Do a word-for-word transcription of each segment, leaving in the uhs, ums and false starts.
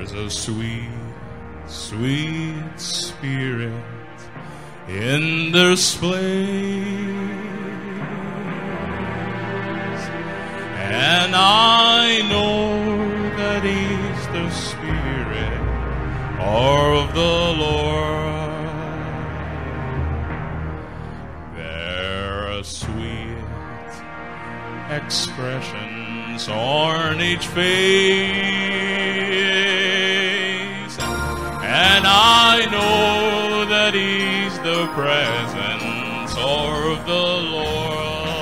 There's a sweet, sweet spirit in this place, and I know that He's the Spirit of the Lord. There are sweet expressions on each face, and I know that He's the presence of the Lord.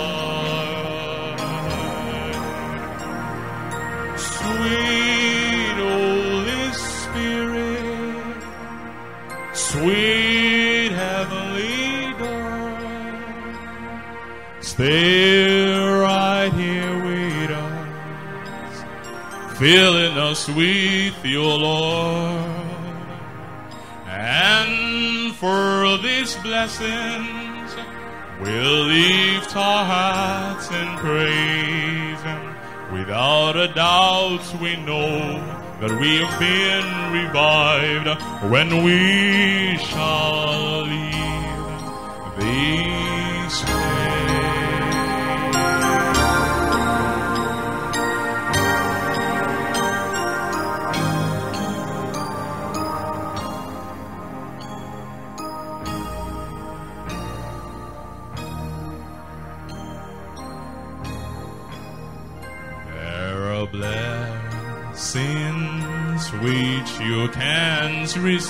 Sweet Holy Spirit, sweet heavenly dove, stay right here with us, filling us with your Lord. And for these blessings, we'll lift our hearts and praise Him. Without a doubt, we know that we have been revived when we shall leave this place. Blessings which you can't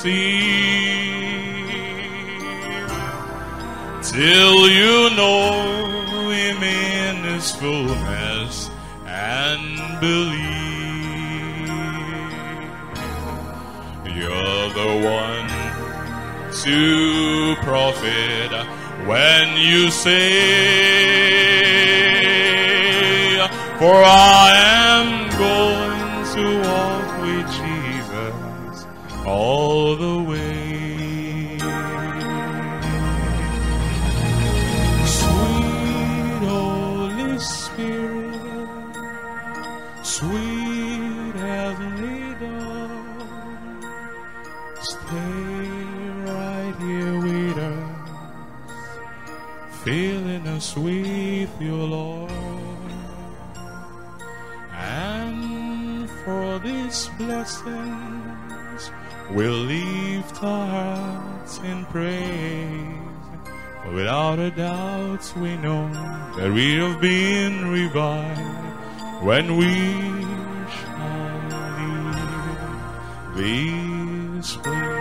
receive till you know Him in His fullness and believe. You're the one to profit when you say, for I am going to walk with Jesus all the way. Sweet Holy Spirit, sweet heavenly dove, stay right here with us, filling us with your Lord. And for these blessings, we'll lift our hearts in praise. For without a doubt, we know that we have been revived when we shall leave this place.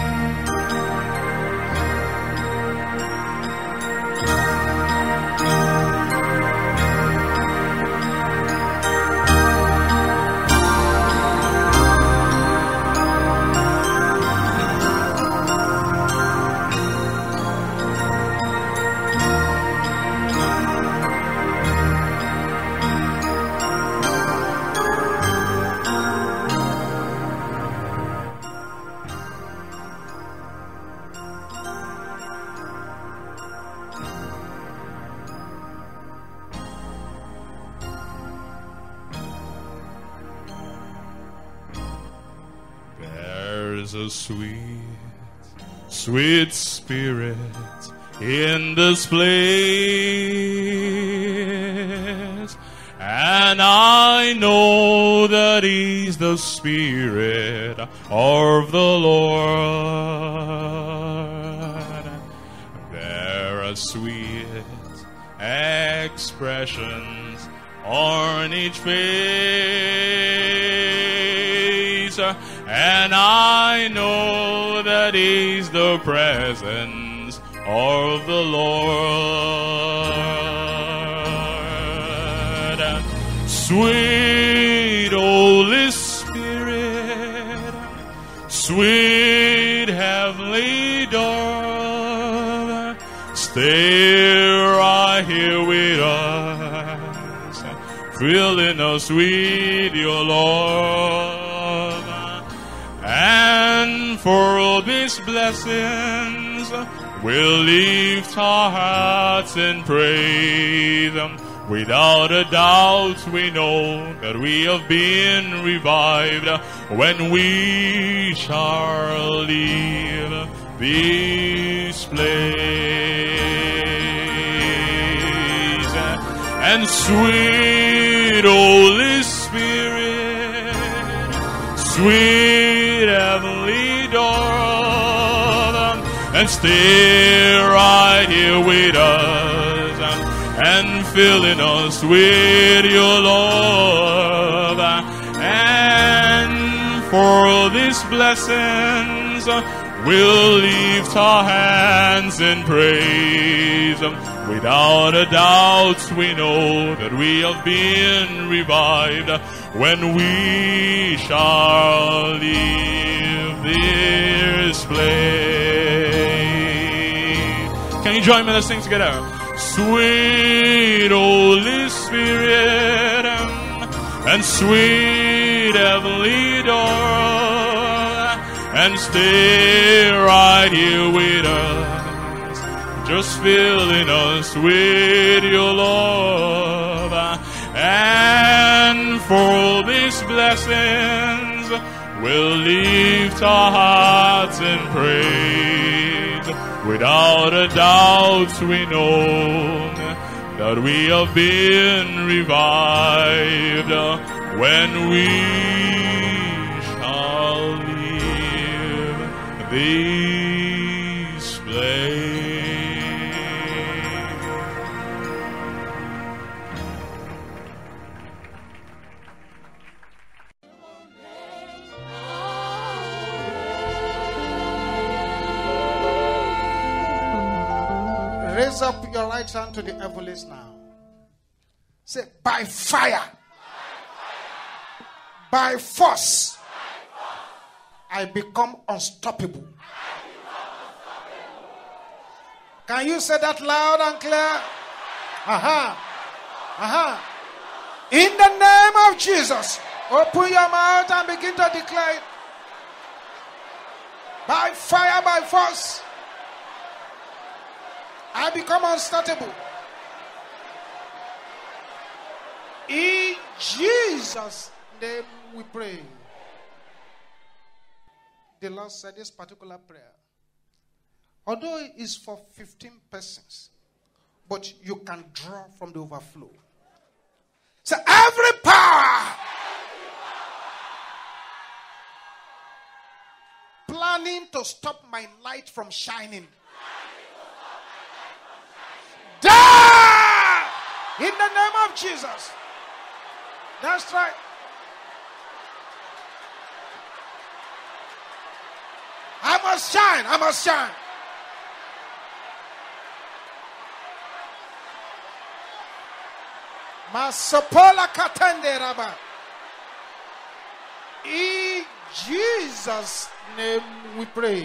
There's a sweet, sweet spirit in this place, and I know that He's the Spirit of the Lord. There are sweet expressions on each face, and I know that He's the presence of the Lord. Sweet Holy Spirit, sweet heavenly dove, stay right here with us, filling us with your love. And for all these blessings, we'll lift our hearts and praise Him. Without a doubt we know that we have been revived when we shall leave this place. And sweet Holy Spirit, sweet heavenly dove, and stay right here with us and filling us with your love. And for these blessings we'll lift our hands in praise. Without a doubt we know that we have been revived when we shall leave this place. Can you join me? Let's sing together. Sweet Holy Spirit and sweet heavenly dove, and stay right here with us, just filling us with your love. And for these blessings we'll lift our hearts in praise. Without a doubt we know that we have been revived when we shall leave this place. Raise up your right hand to the heavens now. Say, by fire, by force, I become unstoppable. Can you say that loud and clear? Aha. Aha. In the name of Jesus, open your mouth and begin to declare it. By fire, by force, I become unstoppable. In Jesus' name we pray. The Lord said this particular prayer, although it is for fifteen persons, but you can draw from the overflow. So every power planning to stop my light from shining, die in the name of Jesus. That's right. I must shine. I must shine. Masopola katende raba. In Jesus' name we pray.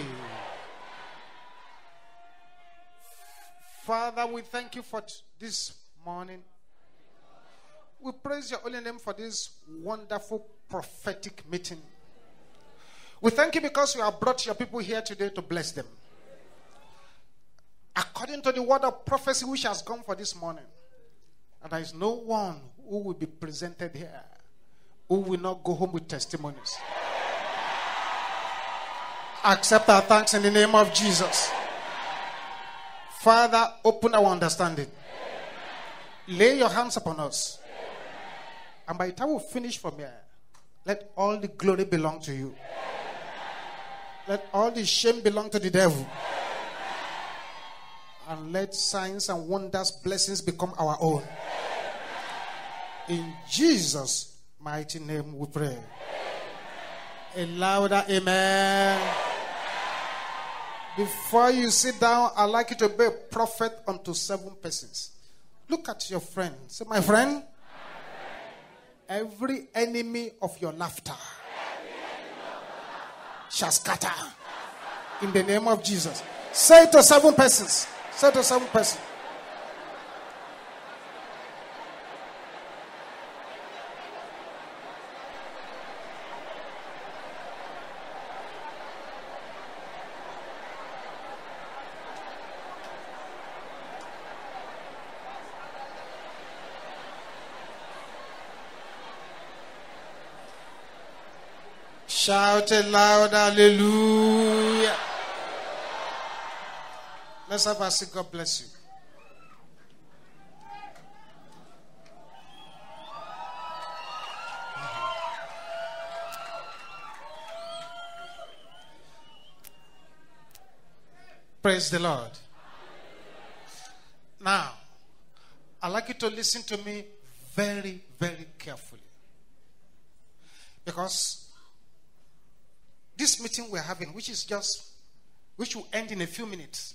Father, we thank you for this morning. We praise your holy name for this wonderful prophetic meeting. We thank you because you have brought your people here today to bless them. According to the word of prophecy which has come for this morning, and there is no one who will be presented here who will not go home with testimonies. Accept our thanks in the name of Jesus. Father, open our understanding. Lay your hands upon us. And by the time we finish from here, let all the glory belong to you. Let all the shame belong to the devil. And let signs and wonders, blessings become our own. In Jesus' mighty name we pray. A louder amen. Before you sit down, I'd like you to be a prophet unto seven persons. Look at your friend. Say, my friend, every enemy of your laughter shall scatter in the name of Jesus. Say it to seven persons. Say it to seven persons. Shout it loud, hallelujah. Let's have a sing. God bless you. Praise the Lord. Now, I'd like you to listen to me very, very carefully. Because this meeting we're having, which is just, which will end in a few minutes,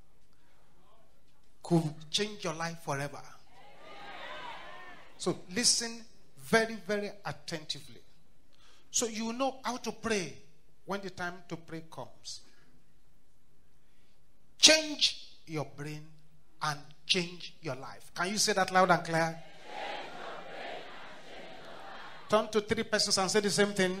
could change your life forever. So listen very, very attentively. So you know how to pray when the time to pray comes. Change your brain and change your life. Can you say that loud and clear? Turn to three persons and say the same thing.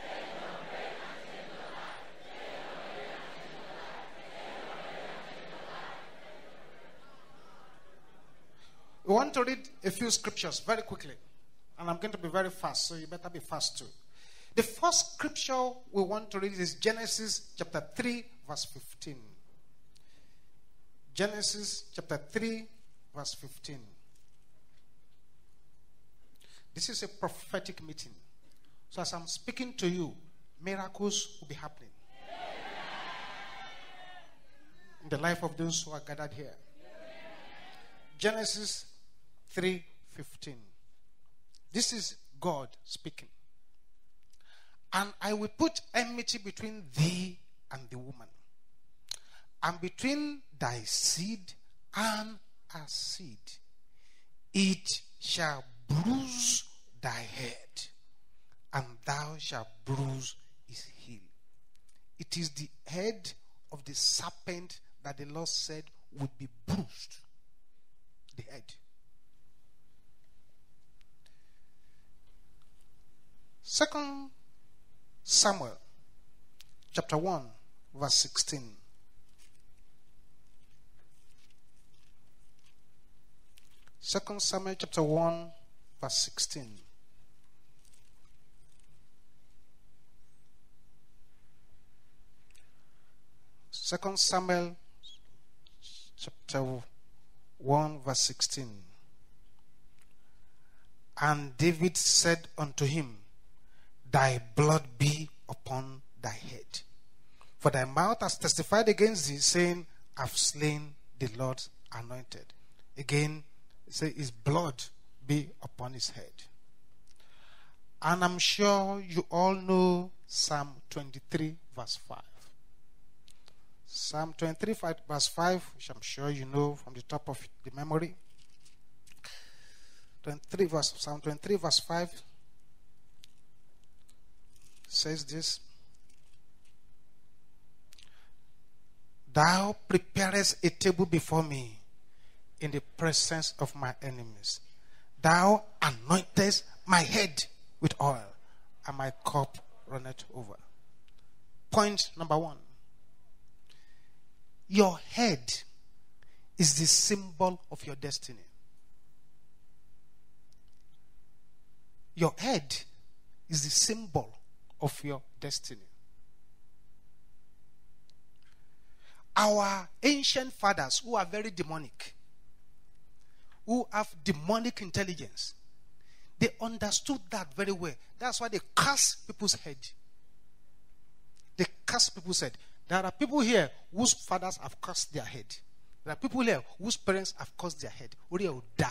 We want to read a few scriptures very quickly. And I'm going to be very fast, so you better be fast too. The first scripture we want to read is Genesis chapter three, verse fifteen. Genesis chapter three, verse fifteen. This is a prophetic meeting. So as I'm speaking to you, miracles will be happening in the life of those who are gathered here. Genesis three fifteen. This is God speaking. And I will put enmity between thee and the woman, and between thy seed and her seed. It shall bruise thy head, and thou shalt bruise his heel. It is the head of the serpent that the Lord said would be bruised. The head. Second Samuel chapter one, verse sixteen. Second Samuel chapter one, verse sixteen. Second Samuel chapter one, verse sixteen. And David said unto him, thy blood be upon thy head. For thy mouth has testified against thee, saying, I've slain the Lord's anointed. Again, say, his blood be upon his head. And I'm sure you all know Psalm twenty-three, verse five. Psalm twenty-three, verse five, which I'm sure you know from the top of the memory. twenty-three, verse, Psalm twenty-three, verse five says this. Thou preparest a table before me in the presence of my enemies. Thou anointest my head with oil, and my cup runneth over. Point number one. Your head is the symbol of your destiny. Your head is the symbol of your destiny. Our ancient fathers, who are very demonic, who have demonic intelligence, they understood that very well. That's why they cast people's head. They cast people's head. There are people here whose fathers have cast their head. There are people here whose parents have cast their head. Uri will die.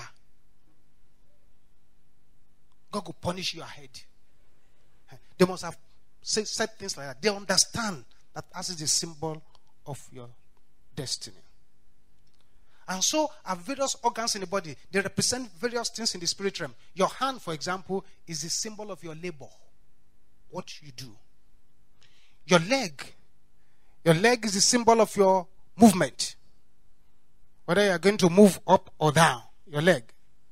God will punish your head. They must have said, said things like that. They understand that as is the symbol of your destiny. And so are various organs in the body. They represent various things in the spirit realm. Your hand, for example, is the symbol of your labor. What you do. Your leg. Your leg is the symbol of your movement. Whether you are going to move up or down. Your leg.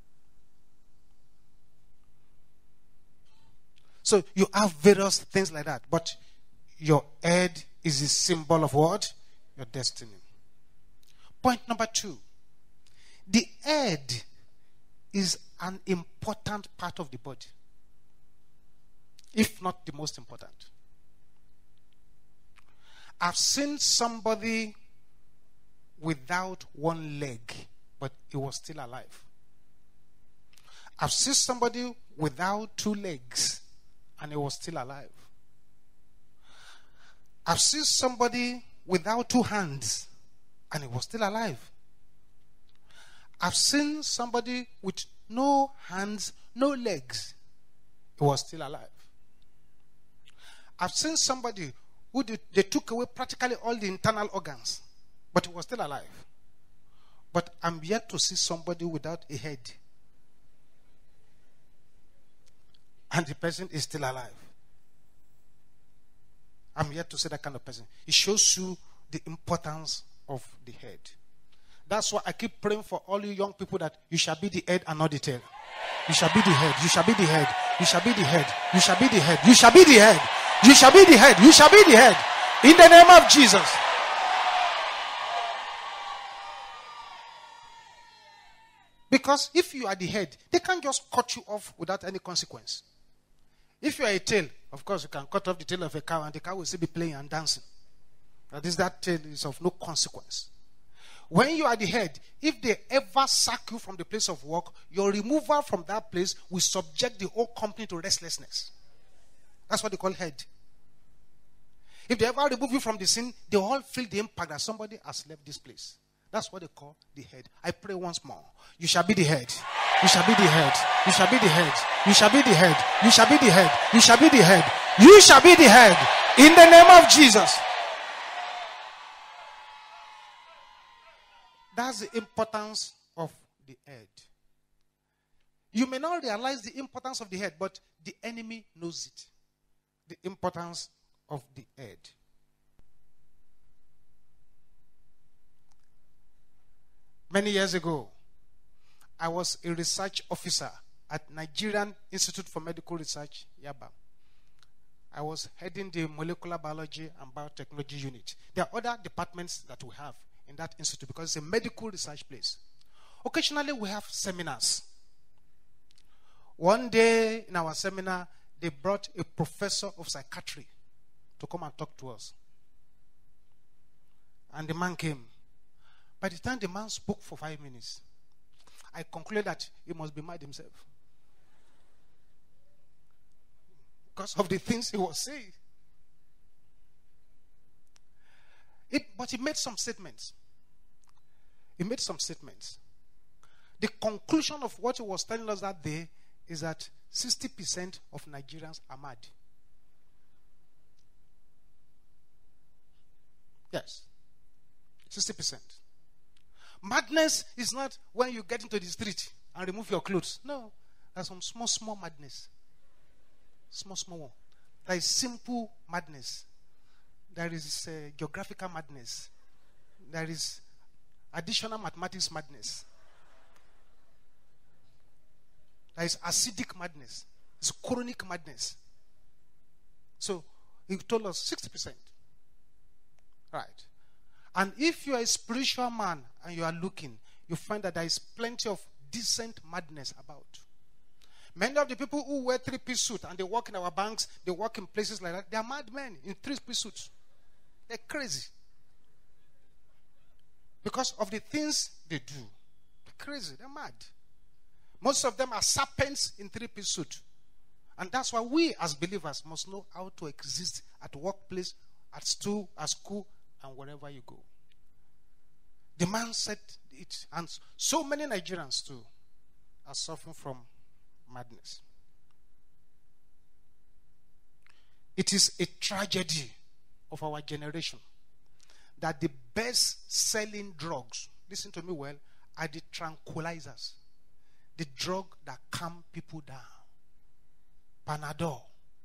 So you have various things like that. But your head is the symbol of what? Your destiny. Point number two. The head is an important part of the body. If not the most important. I've seen somebody without one leg, but he was still alive. I've seen somebody without two legs, and he was still alive. I've seen somebody without two hands, and he was still alive. I've seen somebody with no hands, no legs, he was still alive. I've seen somebody who did, they took away practically all the internal organs, but he was still alive. But I'm yet to see somebody without a head, and the person is still alive. I'm yet to see that kind of person. It shows you the importance of the head. That's why I keep praying for all you young people that you shall be the head and not the tail. You shall be the head. You shall be the head. You shall be the head. You shall be the head. You shall be the head. You shall be the head. You shall be the head. In the name of Jesus. Because if you are the head, they can't just cut you off without any consequence. If you are a tail, of course you can cut off the tail of a cow and the cow will still be playing and dancing. That is, that tail is of no consequence. When you are the head, if they ever sack you from the place of work, your removal from that place will subject the whole company to restlessness. That's what they call head. If they ever remove you from the scene, they all feel the impact that somebody has left this place. That's what they call the head. I pray once more. You shall be the head. You shall be the head. You shall be the head. You shall be the head. You shall be the head. You shall be the head. You shall be the head. In the name of Jesus. That's the importance of the head. You may not realize the importance of the head, but the enemy knows it. The importance of the head. Many years ago, I was a research officer at Nigerian Institute for Medical Research, Yaba. I was heading the molecular biology and biotechnology unit. There are other departments that we have in that institute because it's a medical research place. Occasionally we have seminars. One day in our seminar, they brought a professor of psychiatry to come and talk to us. And the man came. By the time the man spoke for five minutes, I concluded that he must be mad himself. Because of the things he was saying. It, but he made some statements. He made some statements. The conclusion of what he was telling us that day is that sixty percent of Nigerians are mad. Yes. sixty percent. Madness is not when you get into the street and remove your clothes. No. There's some small, small madness. Small, small one. There is simple madness. There is uh, geographical madness. There is additional mathematics madness. There is acidic madness. It's chronic madness. So, he told us sixty percent. Right. And if you are a spiritual man and you are looking, you find that there is plenty of decent madness about. Many of the people who wear three-piece suits and they work in our banks, they work in places like that, they are madmen in three-piece suits. They're crazy. Because of the things they do. They're crazy. They're mad. Most of them are serpents in three-piece suit. And that's why we as believers must know how to exist at workplace, at school, at school, and wherever you go. The man said it, and so many Nigerians too are suffering from madness. It is a tragedy of our generation that the best-selling drugs, listen to me well, are the tranquilizers, the drug that calm people down. Panadol,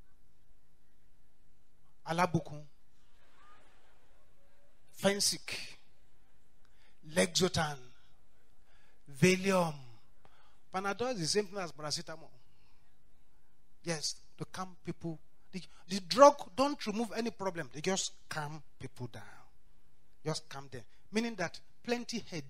Alabukun, Fensic, Lexotan, Valium. Panadol is the same thing as paracetamol. Yes, to calm people. The, the drug don't remove any problem. They just calm people down. Just calm them. Meaning that plenty head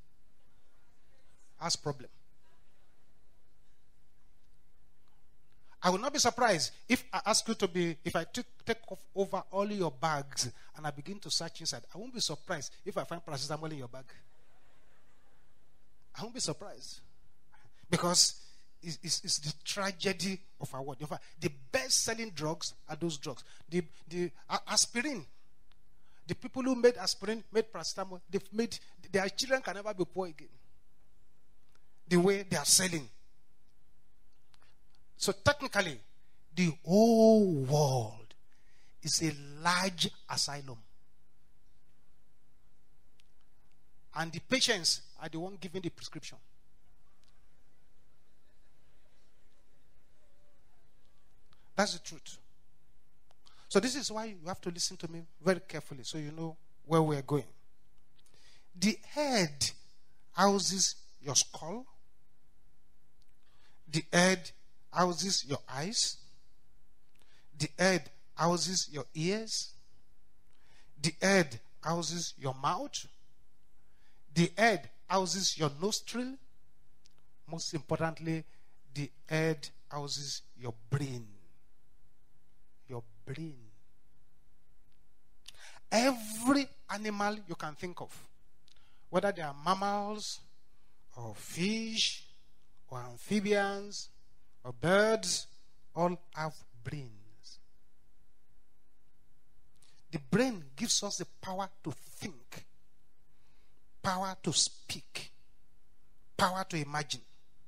has problem. I will not be surprised if I ask you to be, if I take, take off over all your bags and I begin to search inside. I won't be surprised if I find paracetamol in your bag. I won't be surprised. Because it's, it's, it's the tragedy of our world. In fact, the best-selling drugs are those drugs. The, the uh, aspirin. The people who made aspirin, made paracetamol, they've made, their children can never be poor again. The way they are selling. So technically, the whole world is a large asylum. And the patients are the one giving the prescription. That's the truth. So this is why you have to listen to me very carefully so you know where we're going. The head houses your skull. The head houses your eyes. The head houses your ears. The head houses your mouth. The head houses your nostril. Most importantly, the head houses your brain. Your brain. Every animal you can think of, whether they are mammals or fish or amphibians or birds, all have brains. The brain gives us the power to think, power to speak, power to imagine.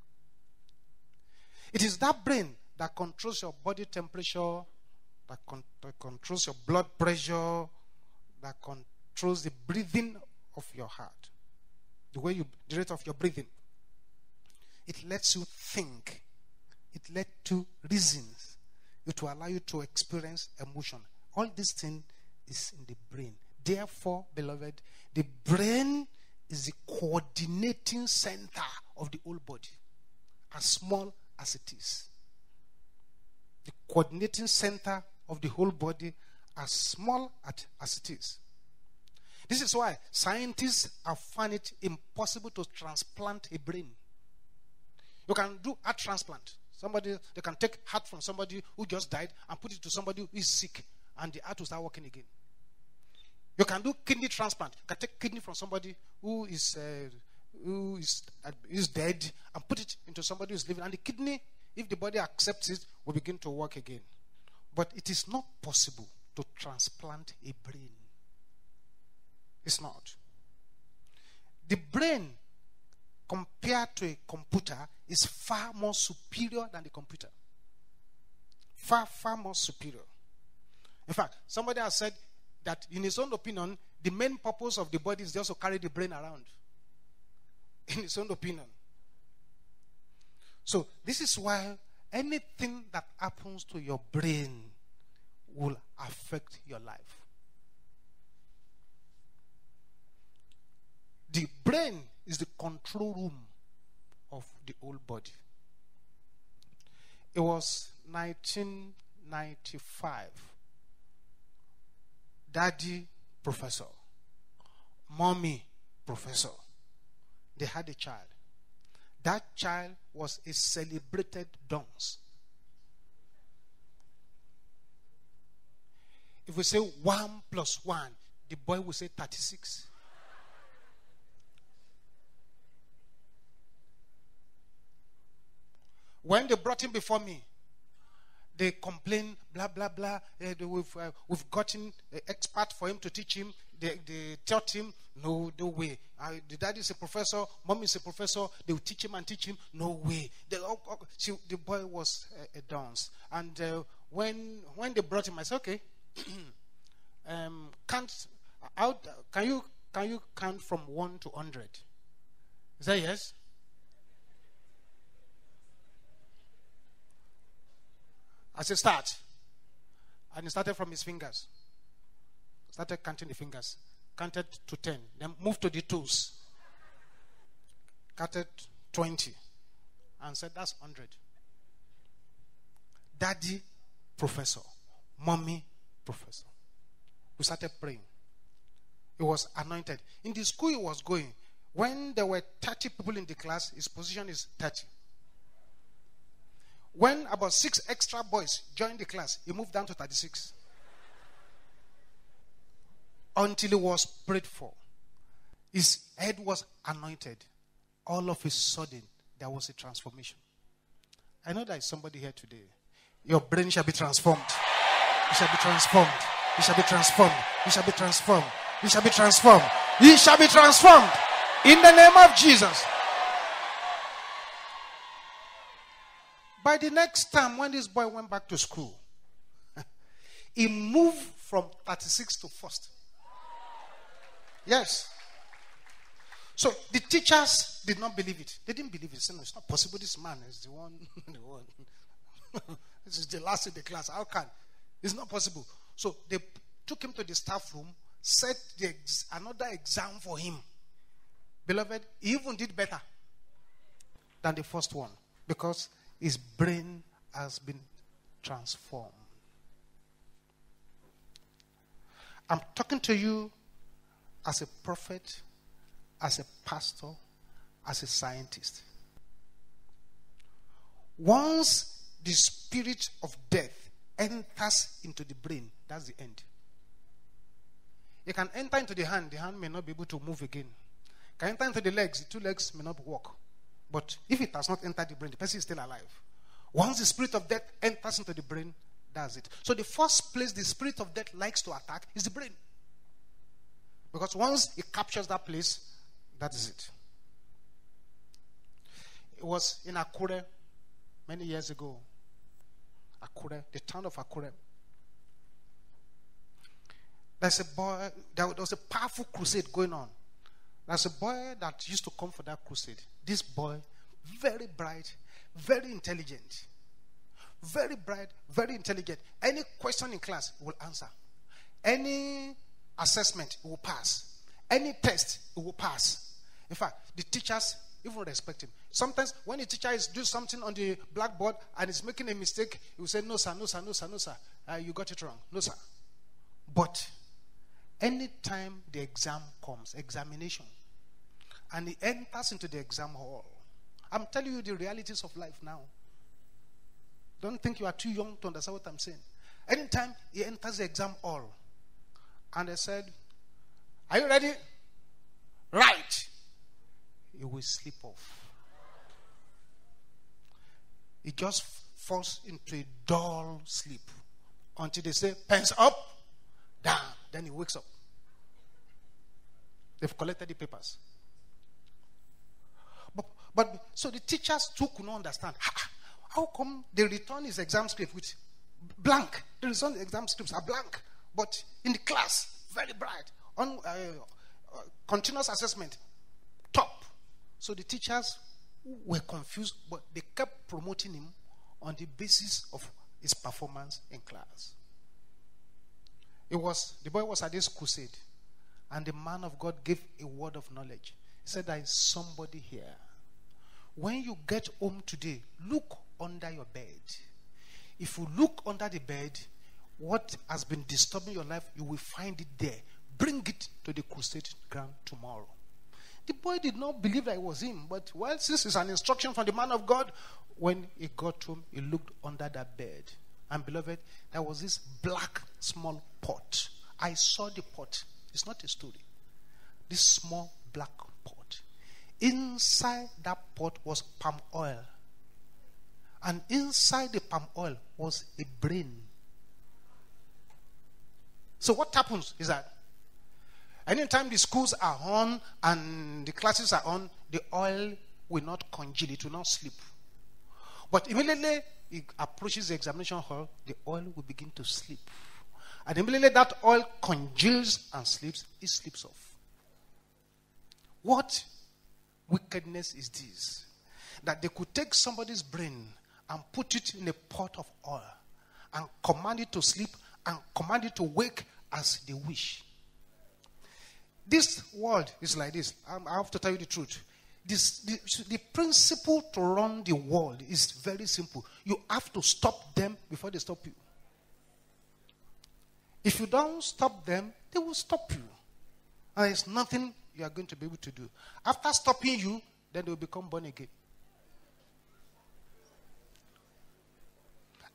It is that brain that controls your body temperature, that, con- that controls your blood pressure, that controls the breathing of your heart, the way you, the rate of your breathing. It lets you think. It lets you reason. It will allow you to experience emotion. All these things is in the brain. Therefore, beloved, the brain is the coordinating center of the whole body, as small as it is. The coordinating center of the whole body, as small as it is. This is why scientists have found it impossible to transplant a brain. You can do heart transplant. Somebody, they can take heart from somebody who just died and put it to somebody who is sick, and the heart will start working again. You can do kidney transplant. You can take kidney from somebody who is uh, who is uh, is dead and put it into somebody who is living, and the kidney, if the body accepts it, will begin to work again. But it is not possible to transplant a brain. It's not. The brain, compared to a computer, is far more superior than the computer. Far, far more superior. In fact, somebody has said that in his own opinion, the main purpose of the body is just to carry the brain around. In his own opinion. So, this is why anything that happens to your brain will affect your life. The brain is the control room of the whole body. It was nineteen ninety-five. Daddy, professor. Mommy, professor. They had a child. That child was a celebrated dunce. If we say one plus one, the boy will say thirty-six. When they brought him before me, they complained, blah, blah, blah. Uh, they, we've, uh, we've gotten an expert for him to teach him. They, they taught him, no, no way. Uh, the daddy is a professor, mom is a professor. They will teach him and teach him, no way. They, oh, oh, see, the boy was a, a dance. And uh, when when they brought him, I said, okay, um, can't, how, can you can you count from one to hundred? Is that yes? I said, start. And he started from his fingers. Started counting the fingers. Counted to ten. Then moved to the toes. Counted twenty. And said, that's one hundred. Daddy, professor. Mommy, professor. We started praying. He was anointed. In the school he was going, when there were thirty people in the class, his position is thirty. When about six extra boys joined the class, he moved down to thirty-six. Until he was prayed for. His head was anointed. All of a sudden, there was a transformation. I know there is somebody here today. Your brain shall be transformed. It shall be transformed. It shall be transformed. It shall be transformed. It shall be transformed. It shall be transformed. In the name of Jesus. By the next time, when this boy went back to school, he moved from thirty-six to first. Yes. So the teachers did not believe it. They didn't believe it. They said, no, it's not possible. This man is the one. the one. This is the last in the class. How can? It's not possible. So they took him to the staff room, set the ex- another exam for him. Beloved, he even did better than the first one because his brain has been transformed. I'm talking to you as a prophet, as a pastor, as a scientist. Once the spirit of death enters into the brain, that's the end. It can enter into the hand, the hand may not be able to move again. It can enter into the legs, the two legs may not walk. But if it has not entered the brain, the person is still alive. Once the spirit of death enters into the brain, that's it. So the first place the spirit of death likes to attack is the brain. Because once it captures that place, that is it. It was in Akure many years ago. Akure, the town of Akure. There's a boy, there was a powerful crusade going on. There's a boy that used to come for that crusade. This boy, very bright, very intelligent. Very bright, very intelligent. Any question in class, he will answer. Any assessment, he will pass. Any test, he will pass. In fact, the teachers even respect him. Sometimes when the teacher is doing something on the blackboard and is making a mistake, he will say, no sir, no sir, no sir, no sir. Uh, you got it wrong. No sir. But anytime the exam comes, examination, and he enters into the exam hall, I'm telling you the realities of life now. Don't think you are too young to understand what I'm saying. Anytime he enters the exam hall, and they said, are you ready? Right. He will slip off. He just falls into a dull sleep until they say, pens up, down. Then he wakes up. They've collected the papers. But, but so the teachers too could not understand. How, how come they return his exam script with blank? The return exam scripts are blank. But in the class, very bright. On uh, uh, continuous assessment, top. So the teachers were confused, but they kept promoting him on the basis of his performance in class. It was the boy was at this crusade, and the man of God gave a word of knowledge. He said, there is somebody here. When you get home today, look under your bed. If you look under the bed, what has been disturbing your life, you will find it there. Bring it to the crusade ground tomorrow. The boy did not believe that it was him, but well, since it's an instruction from the man of God, when he got home, he looked under that bed. And beloved, there was this black small pot. I saw the pot. It's not a story. This small black pot. Inside that pot was palm oil. And inside the palm oil was a brain. So what happens is that anytime the schools are on and the classes are on, the oil will not congeal, it will not sleep. But immediately it approaches the examination hall, the oil will begin to sleep. And immediately that oil congeals and sleeps, it sleeps off. What wickedness is this? That they could take somebody's brain and put it in a pot of oil and command it to sleep and command it to wake as they wish. This world is like this. I have to tell you the truth. This, the, the principle to run the world is very simple. You have to stop them before they stop you. If you don't stop them, they will stop you. And there's nothing you are going to be able to do. After stopping you, then they will become born again.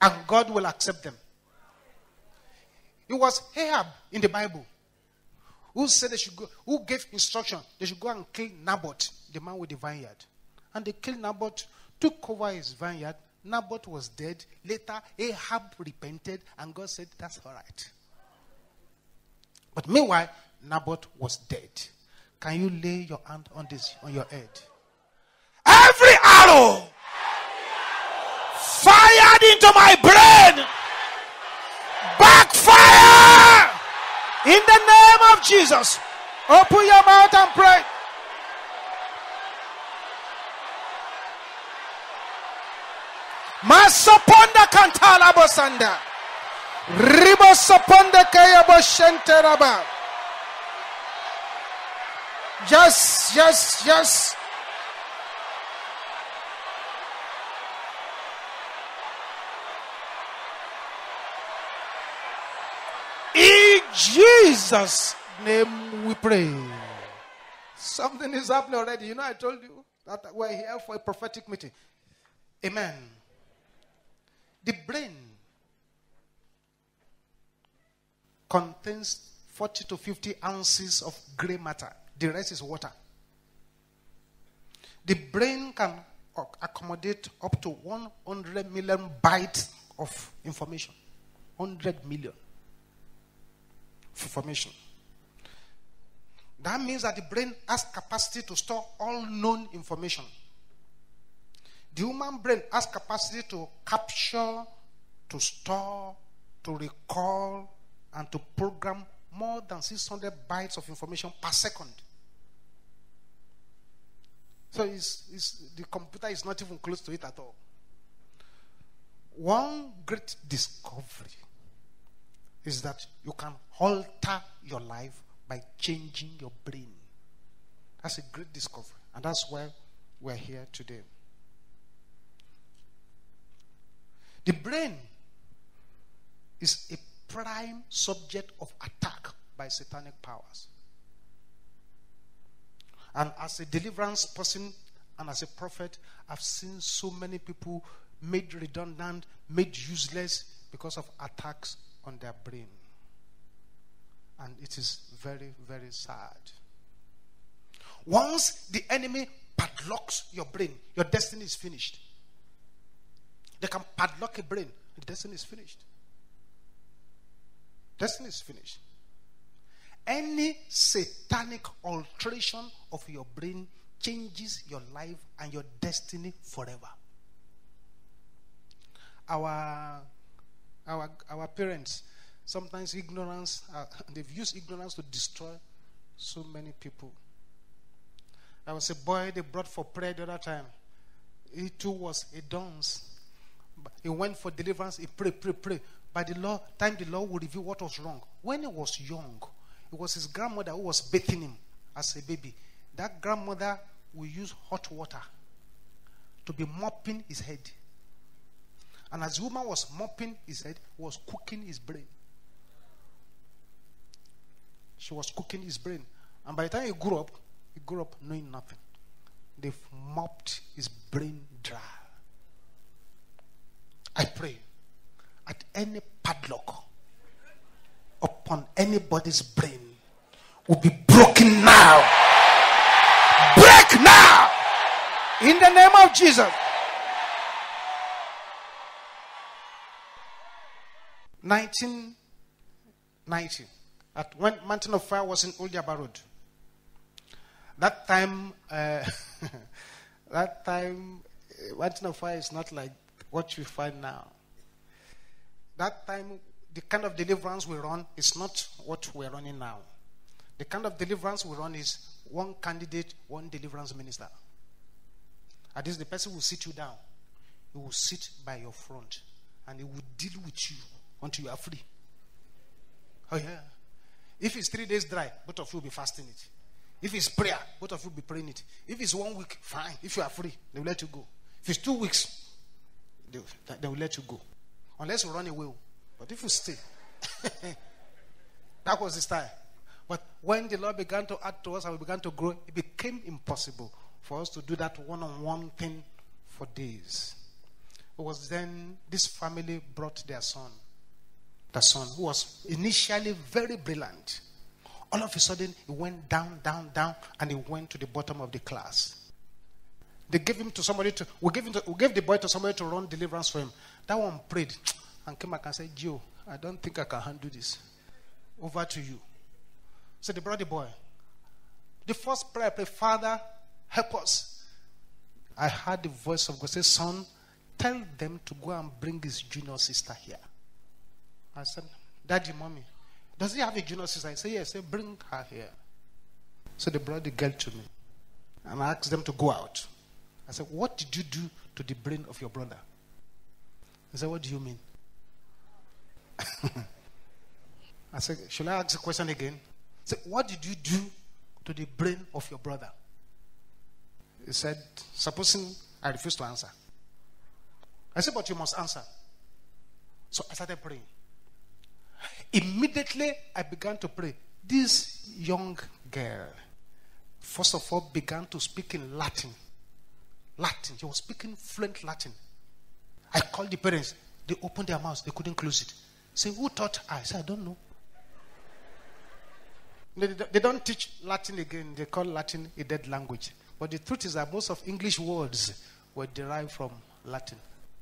and God will accept them. It was Ahab in the Bible who said they should go, who gave instruction they should go and kill Naboth, the man with the vineyard. And they killed Naboth, took over his vineyard. Naboth was dead. Later, Ahab repented, and God said, that's all right. But meanwhile, Naboth was dead. Can you lay your hand on this, on your head? Every arrow fired into my brain, backfire in the name of Jesus. Open your mouth and pray. Masaponda kantala bosanda. Ribo saponda kaya boshenteraba. Yes, yes, yes. In Jesus' name we pray. Something is happening already. You know, I told you that we're here for a prophetic meeting. Amen. The brain contains forty to fifty ounces of gray matter. The rest is water. The brain can accommodate up to one hundred million bytes of information. one hundred million information. That means that the brain has capacity to store all known information. The human brain has capacity to capture, to store, to recall, and to program more than six hundred bytes of information per second. So it's, it's, the computer is not even close to it at all. One great discovery is that you can alter your life by changing your brain. That's a great discovery. And that's why we're here today. The brain is a prime subject of attack by satanic powers. And as a deliverance person and as a prophet, I've seen so many people made redundant, made useless because of attacks on their brain. And it is very, very sad. Once the enemy padlocks your brain, your destiny is finished. They can padlock a brain, the destiny is finished. Destiny is finished. Any satanic alteration of your brain changes your life and your destiny forever. Our our our parents, sometimes ignorance, uh, they've used ignorance to destroy so many people. There was a boy they brought for prayer the other time. He too was a dunce. He went for deliverance. He prayed, prayed, prayed. By the law, time the Lord would reveal what was wrong. When he was young, it was his grandmother who was bathing him as a baby. That grandmother will use hot water to be mopping his head. And as the woman was mopping his head, was cooking his brain. She was cooking his brain. And by the time he grew up, he grew up knowing nothing. They've mopped his brain dry. I pray at any padlock upon anybody's brain will be broken now. Break now! In the name of Jesus. nineteen ninety, at when Mountain of Fire was in Old Yaba Road. That time, uh, that time, uh, Mountain of Fire is not like what you find now. That time, the kind of deliverance we run is not what we're running now. The kind of deliverance we run is one candidate, one deliverance minister. At this, the person will sit you down. He will sit by your front, and he will deal with you until you are free. Oh yeah. If it's three days dry, both of you will be fasting it. If it's prayer, both of you will be praying it. If it's one week, fine. If you are free, they will let you go. If it's two weeks, they, they will let you go. Unless you run away. But if you stay, that was the style. But when the Lord began to add to us and we began to grow, it became impossible for us to do that one-on-one thing for days. It was then this family brought their son. The son, who was initially very brilliant. All of a sudden, he went down, down, down, and he went to the bottom of the class. They gave him to somebody to, we gave, him to, we gave the boy to somebody to run deliverance for him. That one prayed and came back and said, Gio, I don't think I can handle this. Over to you. So they brought the boy. The first prayer I prayed, Father, help us. I heard the voice of God say, son, tell them to go and bring his junior sister here. I said, Daddy, mommy, does he have a junior sister? I said, yes. I said, bring her here. So they brought the girl to me. And I asked them to go out. I said, what did you do to the brain of your brother? He said, what do you mean? I said, should I ask the question again? I said, what did you do to the brain of your brother? He said, supposing I refuse to answer. I said, but you must answer. So I started praying. Immediately I began to pray. This young girl, first of all, began to speak in Latin. Latin. She was speaking fluent Latin. I called the parents. They opened their mouths. They couldn't close it. Say, who taught her? I said, I don't know. They, they don't teach Latin again. They call Latin a dead language. But the truth is that most of English words were derived from Latin.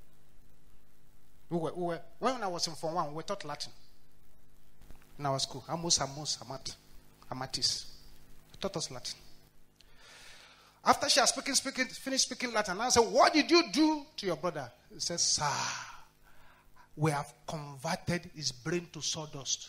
We were, we were, when I was in Form one, we taught Latin in our school. Amos, Amos, Amat, Amatis. They taught us Latin. After she had speaking, speaking, finished speaking Latin, I said, what did you do to your brother? He said, sir, we have converted his brain to sawdust.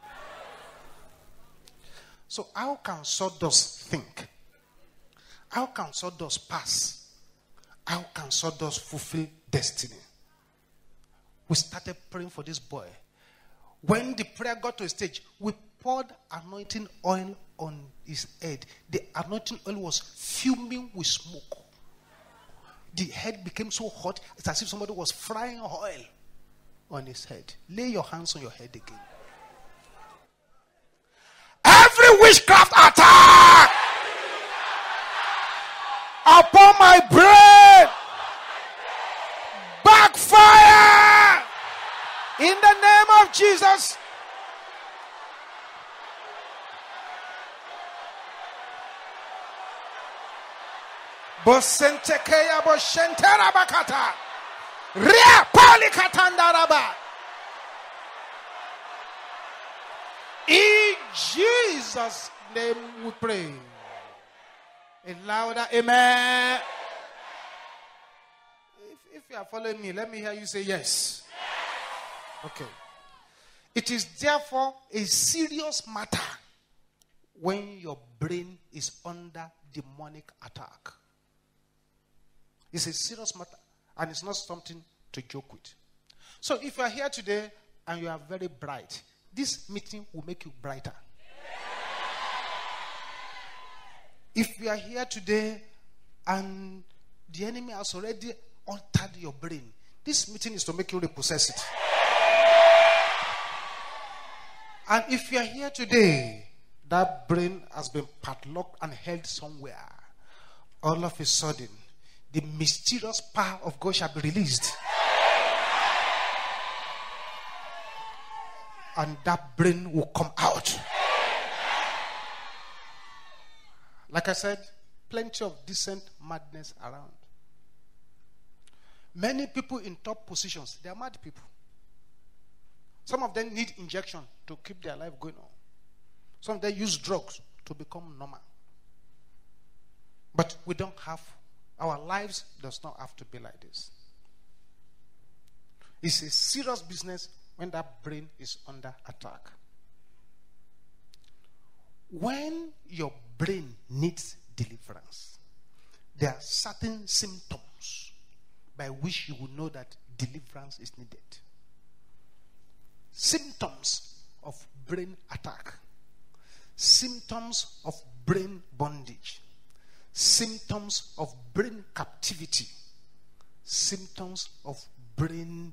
So how can sawdust think? How can sawdust pass? How can sawdust fulfill destiny? We started praying for this boy. When the prayer got to a stage, we poured anointing oil on his head. The anointing oil was fuming with smoke. The head became so hot, it's as if somebody was frying oil on his head. Lay your hands on your head again. Every witchcraft attack upon my brain, backfire in the name of Jesus. Bosentekeya boshentera bakata. Ria palikatandaraba. In Jesus' name we pray. A louder amen. If, if you are following me, let me hear you say yes. Okay. It is therefore a serious matter when your brain is under demonic attack. It's a serious matter, and it's not something to joke with. So if you are here today and you are very bright, this meeting will make you brighter. If you are here today and the enemy has already altered your brain, this meeting is to make you repossess it. And if you are here today, that brain has been padlocked and held somewhere. All of a sudden, the mysterious power of God shall be released. And that brain will come out. Like I said, plenty of decent madness around. Many people in top positions, they are mad people. Some of them need injection to keep their life going on. Some of them use drugs to become normal. But we don't have, our lives does not have to be like this. It's a serious business when that brain is under attack. When your brain needs deliverance, there are certain symptoms by which you will know that deliverance is needed. Symptoms of brain attack. Symptoms of brain bondage. Symptoms of brain captivity. Symptoms of brain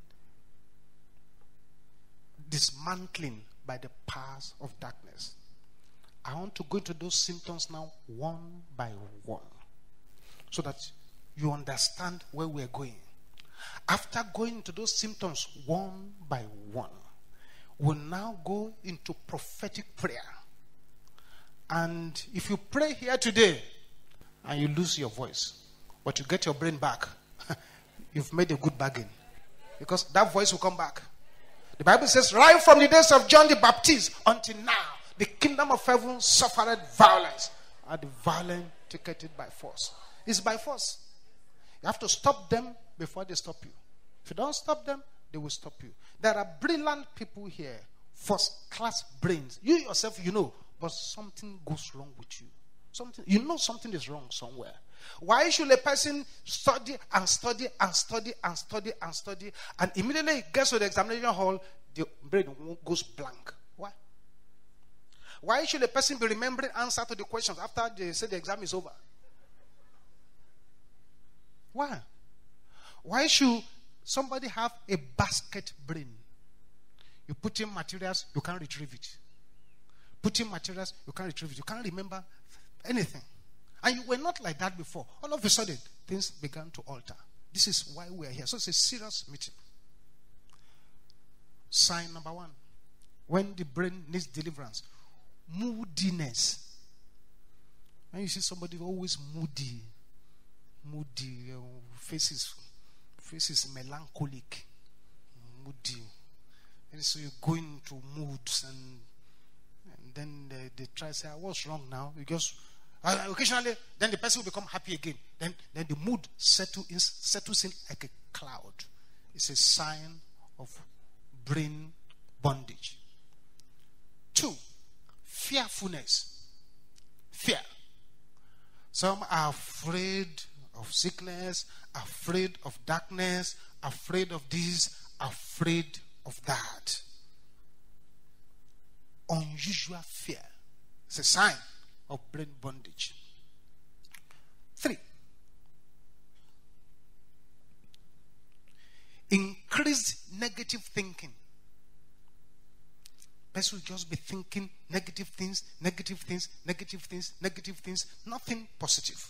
dismantling by the powers of darkness. I want to go into those symptoms now one by one so that you understand where we're going After going into those symptoms one by one, we'll now go into prophetic prayer. And if you pray here today and you lose your voice, but you get your brain back, you've made a good bargain. Because that voice will come back. The Bible says, right from the days of John the Baptist until now, the kingdom of heaven suffered violence, and the violent take it by force. It's by force. You have to stop them before they stop you. If you don't stop them, they will stop you. There are brilliant people here, first class brains. You yourself, you know, but something goes wrong with you. Something, you know something is wrong somewhere. Why should a person study and study and study and study and study, and immediately he gets to the examination hall, the brain goes blank? Why? Why should a person be remembering answer to the questions after they say the exam is over? Why? Why should somebody have a basket brain? You put in materials, you can't retrieve it. Put in materials, you can't retrieve it. You can't remember anything. And you were not like that before. All of a sudden, things began to alter. This is why we are here. So it's a serious meeting. Sign number one. When the brain needs deliverance. Moodiness. When you see somebody always moody, moody, uh, faces, faces melancholic, moody. And so you go into moods, and, and then they, they try to say, what's wrong now? You just Uh, occasionally, then the person will become happy again. Then, then the mood settle in, settles in like a cloud. It's a sign of brain bondage. Two, fearfulness. Fear. Some are afraid of sickness, afraid of darkness, afraid of this, afraid of that. Unusual fear. It's a sign of brain bondage. Three, increased negative thinking. Person will just be thinking negative things, negative things, negative things, negative things, nothing positive.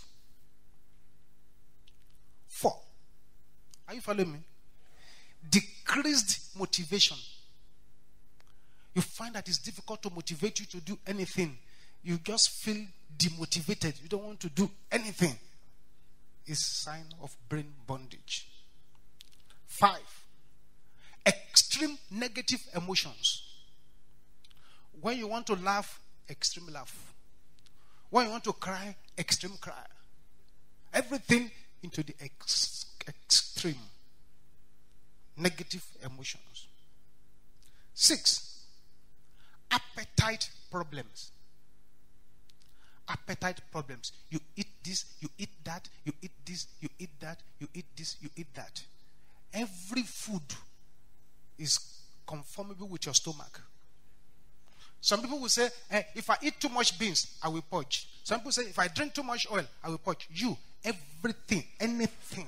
Four, are you following me? Decreased motivation. You find that it's difficult to motivate you to do anything. You just feel demotivated. You don't want to do anything. It's a sign of brain bondage. Five, extreme negative emotions. When you want to laugh, extreme laugh. When you want to cry, extreme cry. Everything into the ex- extreme. Negative emotions. Six, appetite problems. Appetite problems. You eat this, you eat that, you eat this, you eat that, you eat this, you eat that. Every food is conformable with your stomach. Some people will say, hey, if I eat too much beans, I will purge. Some people say, if I drink too much oil, I will purge. You, everything, anything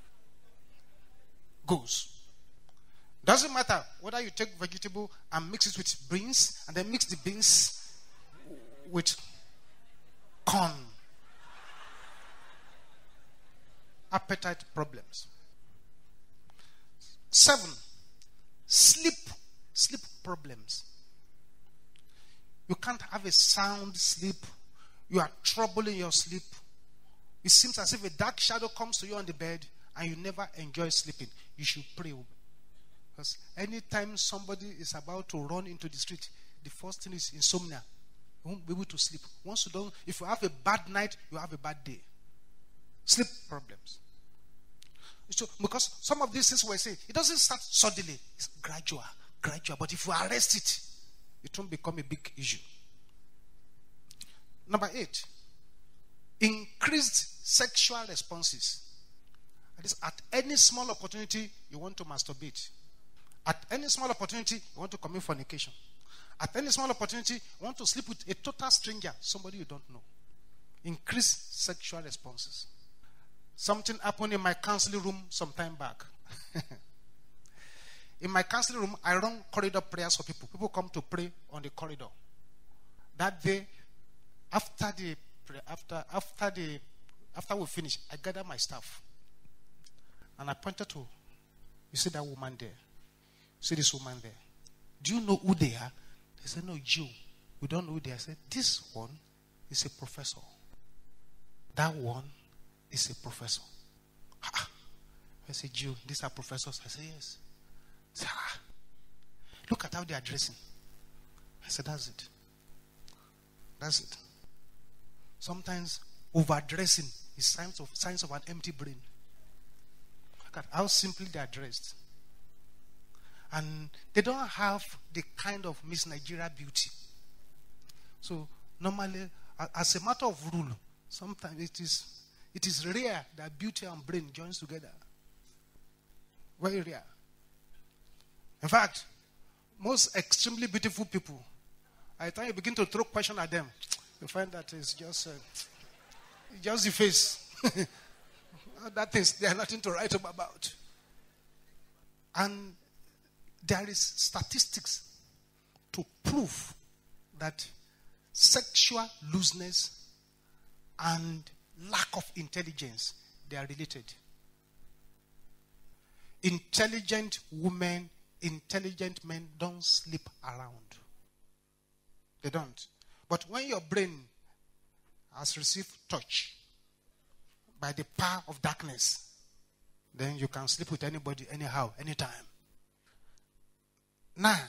goes. Doesn't matter whether you take vegetable and mix it with beans, and then mix the beans with corn. Appetite problems. Seven, sleep, sleep problems. You can't have a sound sleep. You are troubling your sleep. It seems as if a dark shadow comes to you on the bed and you never enjoy sleeping. You should pray. Because anytime somebody is about to run into the street, the first thing is insomnia. You won't be able to sleep. Once you don't, if you have a bad night, you have a bad day. Sleep problems. So, because some of these things we're saying, it doesn't start suddenly. It's gradual, gradual. But if you arrest it, it won't become a big issue. Number eight, increased sexual responses. That is, at any small opportunity, you want to masturbate. At any small opportunity, you want to commit fornication. At any small opportunity, you want to sleep with a total stranger, somebody you don't know. Increased sexual responses. Something happened in my counseling room some time back. In my counseling room, I run corridor prayers for people. People come to pray on the corridor. That day, after the after after the after we finish, I gather my staff and I pointed to You see that woman there? You see this woman there? Do you know who they are? They said, no, Jew. We don't know who they are. I said, this one is a professor. That one is a professor. Ah. I said, Jew, these are professors. I said, yes. I said, ah. Look at how they are dressing. I said, that's it. That's it. Sometimes overdressing is signs of signs of an empty brain. Look at how simply they are dressed. And they don't have the kind of Miss Nigeria beauty. So normally, as a matter of rule, sometimes it is it is rare that beauty and brain joins together. Very rare. In fact, most extremely beautiful people, by the time you begin to throw questions at them, you find that it's just uh, just the face. That things they are nothing to write about. And there is statistics to prove that sexual looseness and lack of intelligence, they are related. Intelligent women, intelligent men don't sleep around. They don't. But when your brain has received touch by the power of darkness, then you can sleep with anybody, anyhow, anytime. Nine,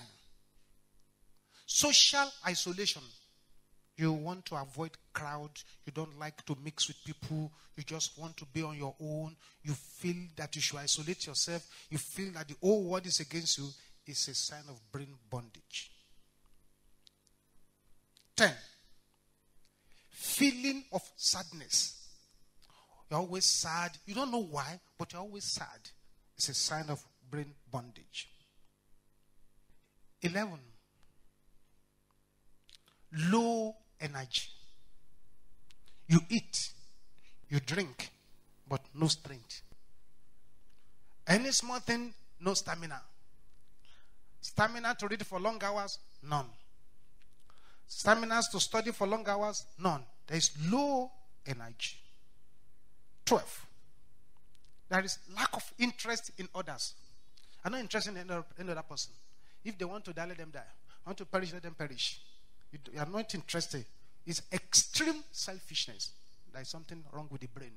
social isolation. You want to avoid crowd. You don't like to mix with people. You just want to be on your own. You feel that you should isolate yourself. You feel that the whole world is against you. It's a sign of brain bondage. Ten, feeling of sadness. You're always sad. You don't know why, but you're always sad. It's a sign of brain bondage. Eleven, low energy. You eat, you drink, but no strength. Any small thing, no stamina. Stamina to read for long hours, none. Stamina to study for long hours, none. There is low energy. Twelve, there is lack of interest in others. I'm not interested in any other person. If they want to die, let them die. Want to perish, let them perish. You, you are not interested. It's extreme selfishness. There is something wrong with the brain.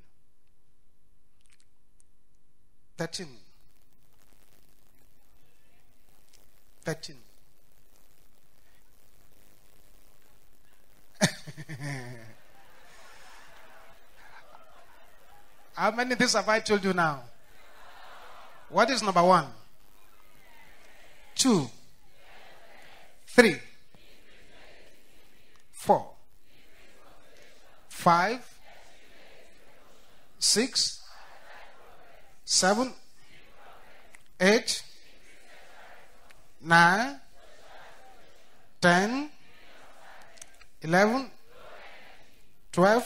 Thirteen. Thirteen. How many things have I told you now? What is number one? Two. Three. Four. Five. Six. Seven. Eight. Nine. Ten. Eleven. Twelve.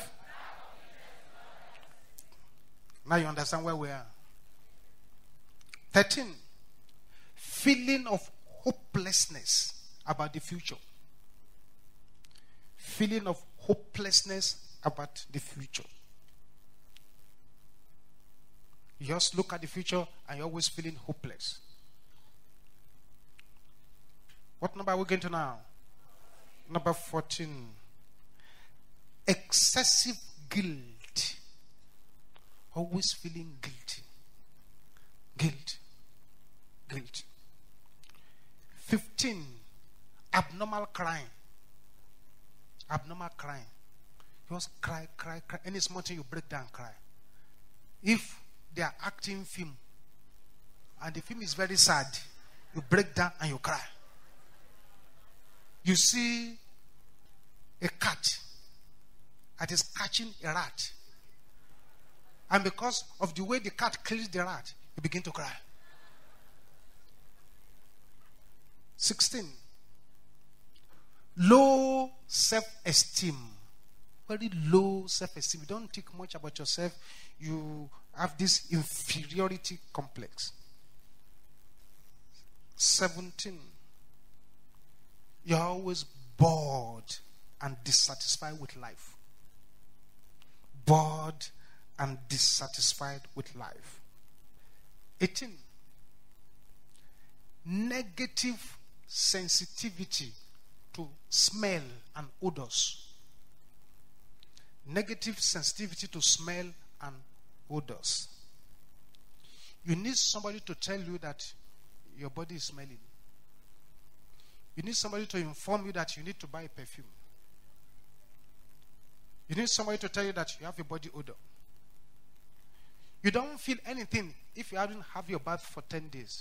Now you understand where we are. Thirteen. Feeling of hopelessness about the future. Feeling of hopelessness about the future. You just look at the future and you're always feeling hopeless. What number are we going to now? Number fourteen. Excessive guilt. Always feeling guilty. Guilt. Guilt. Fifteen. Abnormal crying. Abnormal crying. You just cry, cry, cry. Any small thing you break down, cry. If they are acting film and the film is very sad, you break down and you cry. You see a cat that is catching a rat, and because of the way the cat kills the rat, you begin to cry. Sixteen. Low self-esteem. Very low self-esteem. You don't think much about yourself. You have this inferiority complex. Seventeen. You're always bored and dissatisfied with life. Bored and dissatisfied with life. Eighteen. negative sensitivity to smell and odors. Negative sensitivity to smell and odors. You need somebody to tell you that your body is smelling. You need somebody to inform you that you need to buy a perfume. You need somebody to tell you that you have a body odor. You don't feel anything if you haven't had your bath for ten days.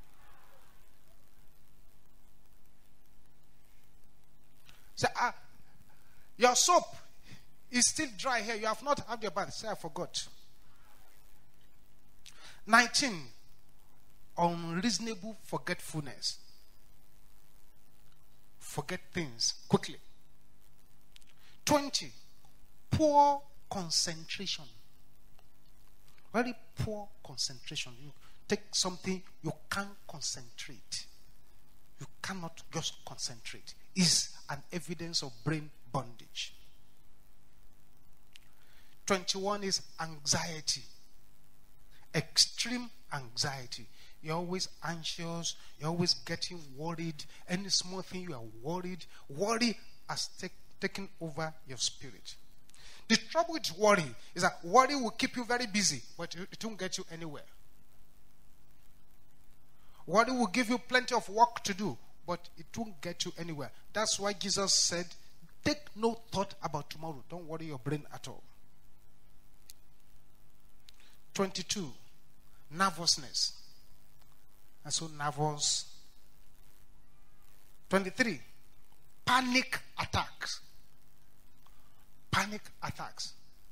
Say, ah, your soap is still dry here. You have not had your bath. Say, I forgot. nineteen. Unreasonable forgetfulness. Forget things quickly. twenty. Poor concentration. Very poor concentration. You take something, you can't concentrate. You cannot just concentrate. Is an evidence of brain bondage. twenty-one is anxiety. Extreme anxiety. You're always anxious. You're always getting worried. Any small thing you are worried. Worry has take, taken over your spirit. The trouble with worry is that worry will keep you very busy, but it won't get you anywhere. Worry will give you plenty of work to do, but it won't get you anywhere. That's why Jesus said, take no thought about tomorrow. Don't worry your brain at all. twenty-two. Nervousness. And so nervous. twenty-three. Panic attacks. Panic attacks.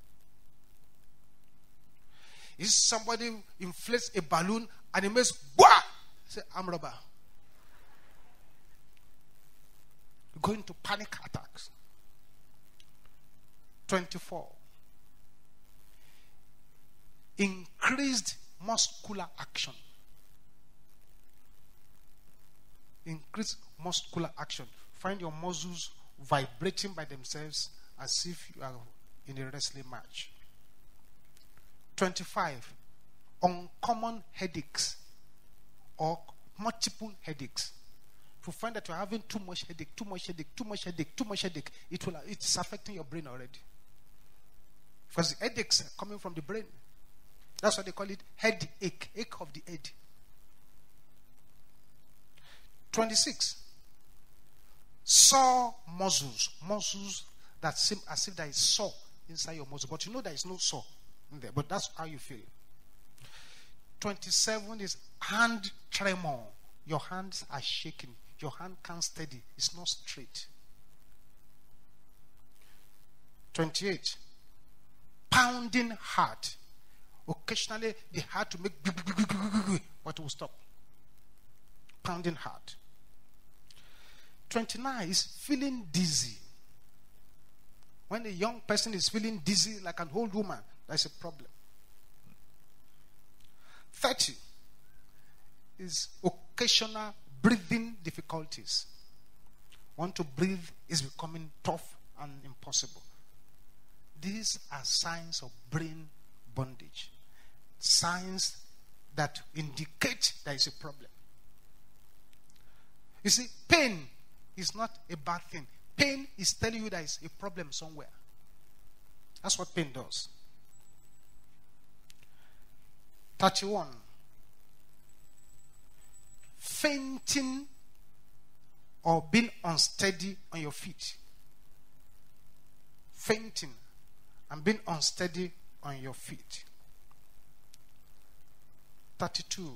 Is somebody inflates a balloon and he makes Wah! Say, I'm rubber. Go into panic attacks. twenty-four. Increased muscular action. Increased muscular action. Find your muscles vibrating by themselves as if you are in a wrestling match. twenty-five. Uncommon headaches or multiple headaches. If you find that you're having too much headache, too much headache, too much headache, too much headache, it will, it's affecting your brain already. Because the headaches are coming from the brain. That's why they call it headache, ache of the head. twenty-six. Sore muscles. Muscles that seem as if there is sore inside your muscle. But you know there is no sore in there. But that's how you feel. twenty-seven is hand tremor. Your hands are shaking. Your hand can't steady. It's not straight. twenty-eight. Pounding heart. Occasionally the heart to make but it will stop. Pounding heart. twenty-nine is feeling dizzy. When a young person is feeling dizzy like an old woman, that's a problem. thirty is occasional breathing difficulties. Want to breathe is becoming tough and impossible. These are signs of brain bondage. Signs that indicate there is a problem. You see, pain is not a bad thing. Pain is telling you there is a problem somewhere. That's what pain does. thirty-one. Fainting or being unsteady on your feet. Fainting and being unsteady on your feet. thirty-two.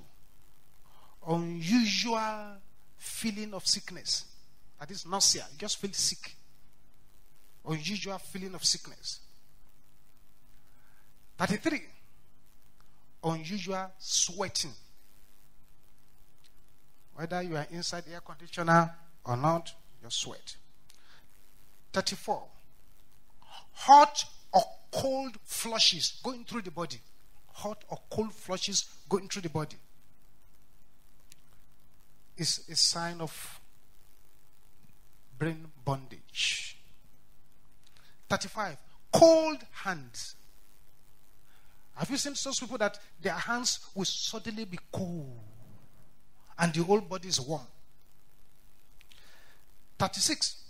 Unusual feeling of sickness. That is nausea. You just feel sick. Unusual feeling of sickness. thirty-three. Unusual sweating. Whether you are inside the air conditioner or not, you sweat. thirty-four. Hot or cold flushes going through the body. Hot or cold flushes going through the body is a sign of brain bondage. thirty-five. Cold hands. Have you seen those people that their hands will suddenly be cold? and the whole body is warm. thirty-six.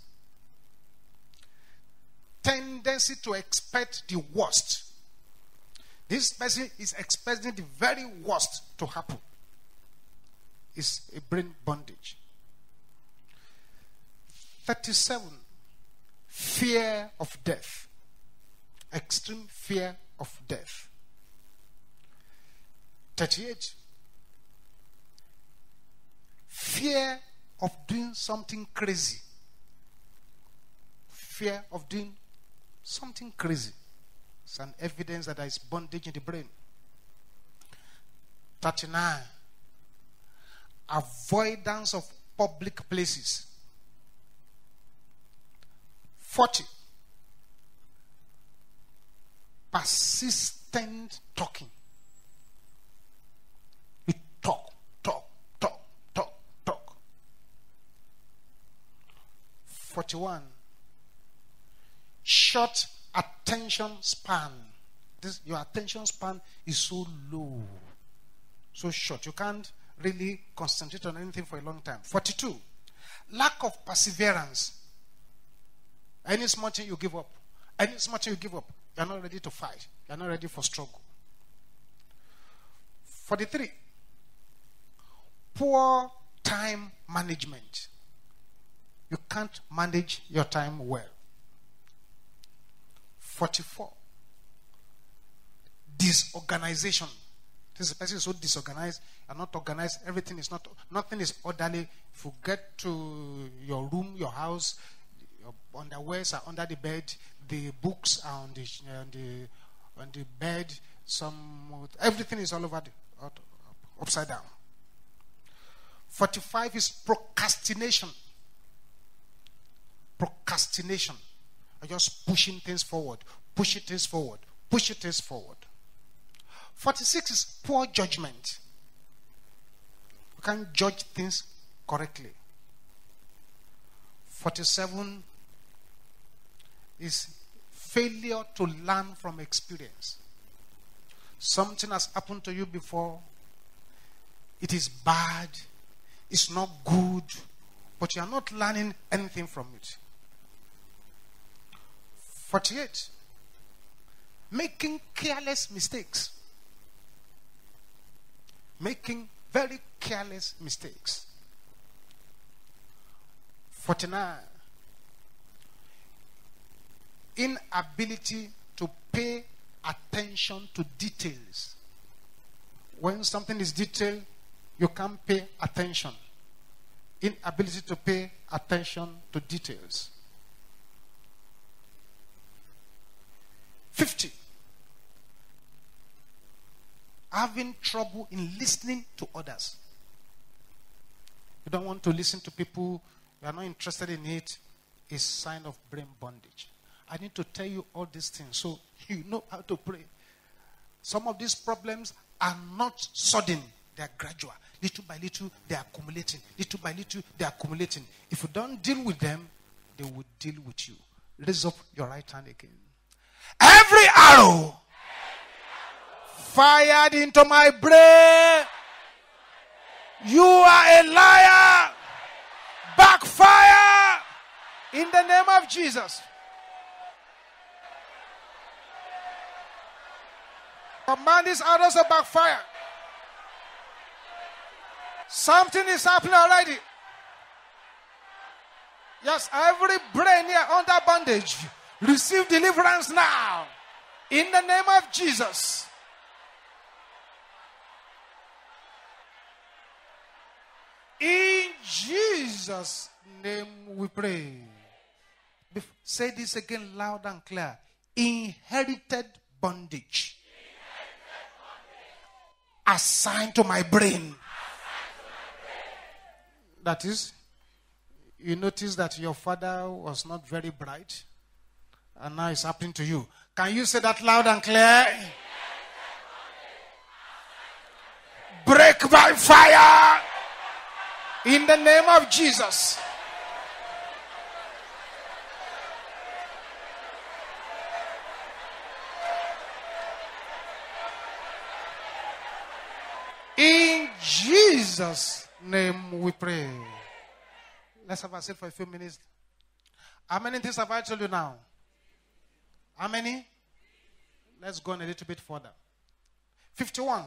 Tendency to expect the worst. This person is expecting the very worst to happen. It's a brain bondage. thirty-seven. Fear of death. Extreme fear of death. thirty-eight. Fear of doing something crazy. Fear of doing something crazy. It's an evidence that there is bondage in the brain. thirty-nine. Avoidance of public places. forty. Persistent talking. You talk, talk, talk, talk, talk. forty-one. Short attention span. This, your attention span is so low, so short. You can't really concentrate on anything for a long time. forty-two. Lack of perseverance. Any small thing you give up. Any small thing you give up. You are not ready to fight. You are not ready for struggle. forty-three. Poor time management. You can't manage your time well. forty-four. Disorganization. This person is so disorganized and not organized. Everything is not, nothing is orderly. If you get to your room, your house, your underwears are under the bed, the books are on the on the on the bed. Some everything is all over the upside down. forty-five is procrastination. Procrastination. You're just pushing things forward, pushing things forward, pushing things forward. forty-six is poor judgment. You can't judge things correctly. forty-seven is failure to learn from experience. Something has happened to you before. It is bad. It's not good. But you are not learning anything from it. forty-eight. Making careless mistakes. Making very careless mistakes. forty-nine. Inability to pay attention to details. When something is detailed, you can't pay attention. Inability to pay attention to details. fifty. Having trouble in listening to others. You don't want to listen to people, you are not interested in it, is a sign of brain bondage. I need to tell you all these things so you know how to pray. Some of these problems are not sudden, they are gradual. Little by little, they are accumulating. Little by little, they are accumulating. If you don't deal with them, they will deal with you. Raise up your right hand again. Every arrow fired into my brain, you are a liar. Backfire in the name of Jesus. Command these arrows to backfire. Something is happening already. Yes, every brain here under bondage, receive deliverance now. In the name of Jesus. In Jesus' name we pray. Say this again loud and clear. Inherited bondage. Assigned to my brain. That is, you notice that your father was not very bright, and now it's happening to you. Can you say that loud and clear? Break by fire in the name of Jesus. In Jesus' name we pray. Let's have a seat for a few minutes. How many things have I told you now? How many? Let's go on a little bit further. fifty-one.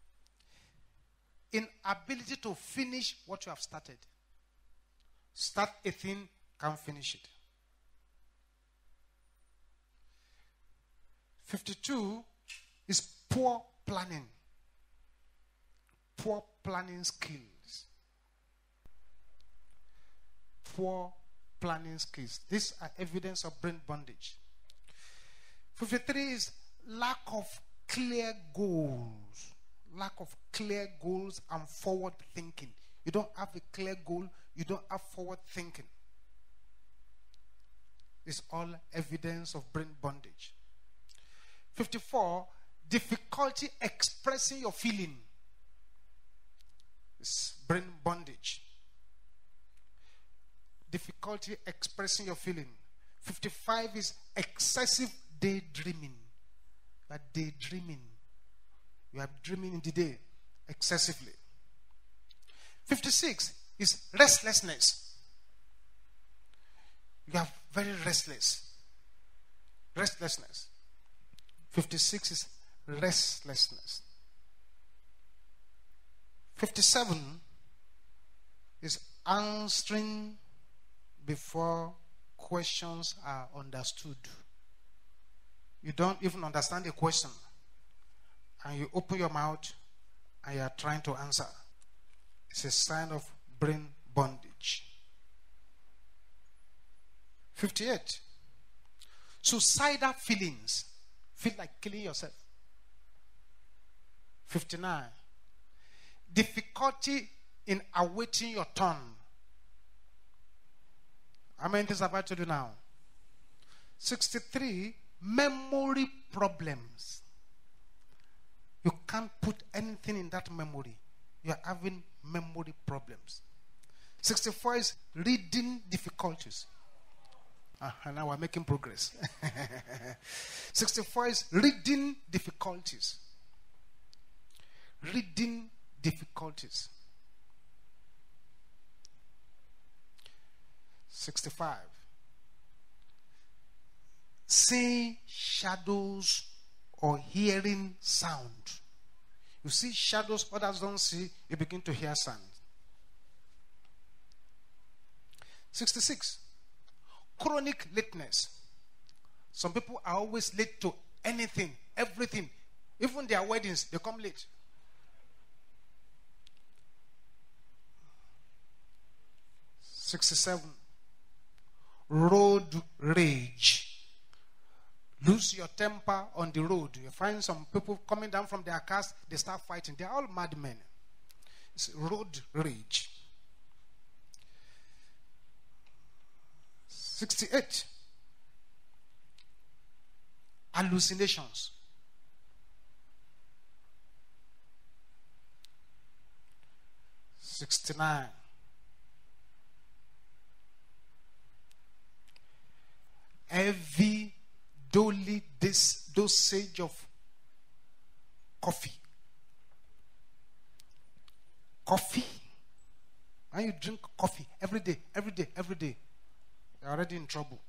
Inability to finish what you have started. Start a thing, can't finish it. fifty-two is poor planning. Poor planning skills. Poor planning skills. These are evidence of brain bondage. fifty-three is lack of clear goals. Lack of clear goals and forward thinking. You don't have a clear goal, you don't have forward thinking. It's all evidence of brain bondage. fifty-four, difficulty expressing your feeling. It's brain bondage. Difficulty expressing your feeling. fifty-five is excessive daydreaming. You are daydreaming. You are dreaming in the day excessively. fifty-six is restlessness. You are very restless. Restlessness. fifty-six is restlessness. fifty-seven is answering before questions are understood. You don't even understand the question, and you open your mouth and you are trying to answer. It's a sign of brain bondage. fifty-eight. Suicidal feelings. Feel like killing yourself. fifty-nine. Difficulty in awaiting your turn. How many things have I told you now? sixty-three. Memory problems. You can't put anything in that memory. You are having memory problems. sixty-four is reading difficulties. Ah, and now we're making progress. sixty-four is reading difficulties. Reading difficulties. sixty-five. Seeing shadows or hearing sound. You see shadows others don't see, you begin to hear sound. sixty-six. Chronic lateness. Some people are always late to anything, everything. Even their weddings, they come late. sixty-seven. Road rage. Lose your temper on the road. You find some people coming down from their cars, they start fighting. They're all madmen. It's road rage. sixty-eight. Hallucinations. sixty-nine. Heavy daily this dosage of coffee. Coffee. When you drink coffee every day, every day, every day, you're already in trouble.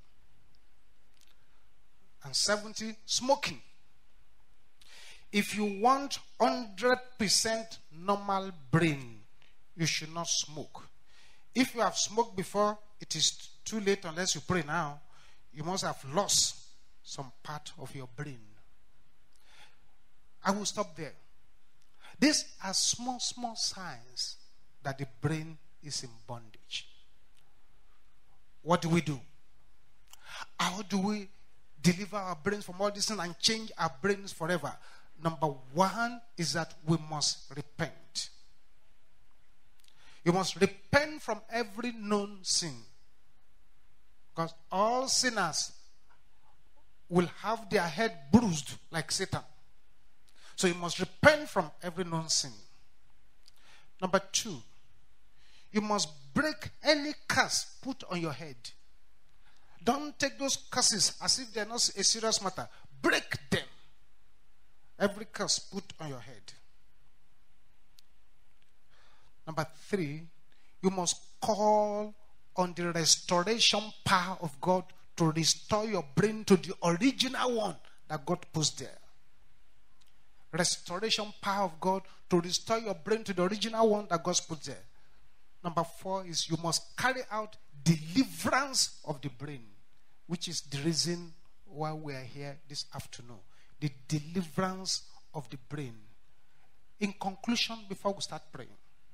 And seventy, smoking. If you want one hundred percent normal brain, you should not smoke. If you have smoked before, it is too late unless you pray now. You must have lost some part of your brain. I will stop there. These are small, small signs that the brain is in bondage. What do we do? How do we deliver our brains from all this and change our brains forever? Number one is that we must repent. You must repent from every known sin. Because all sinners will have their head bruised like Satan. So you must repent from every known sin. Number two, you must break any curse put on your head. Don't take those curses as if they're not a serious matter. Break them. Every curse put on your head. Number three, you must call on the restoration power of God to restore your brain to the original one that God puts there. Restoration power of God to restore your brain to the original one that God puts there. Number four is you must carry out deliverance of the brain, which is the reason why we are here this afternoon. The deliverance of the brain. In conclusion, before we start praying,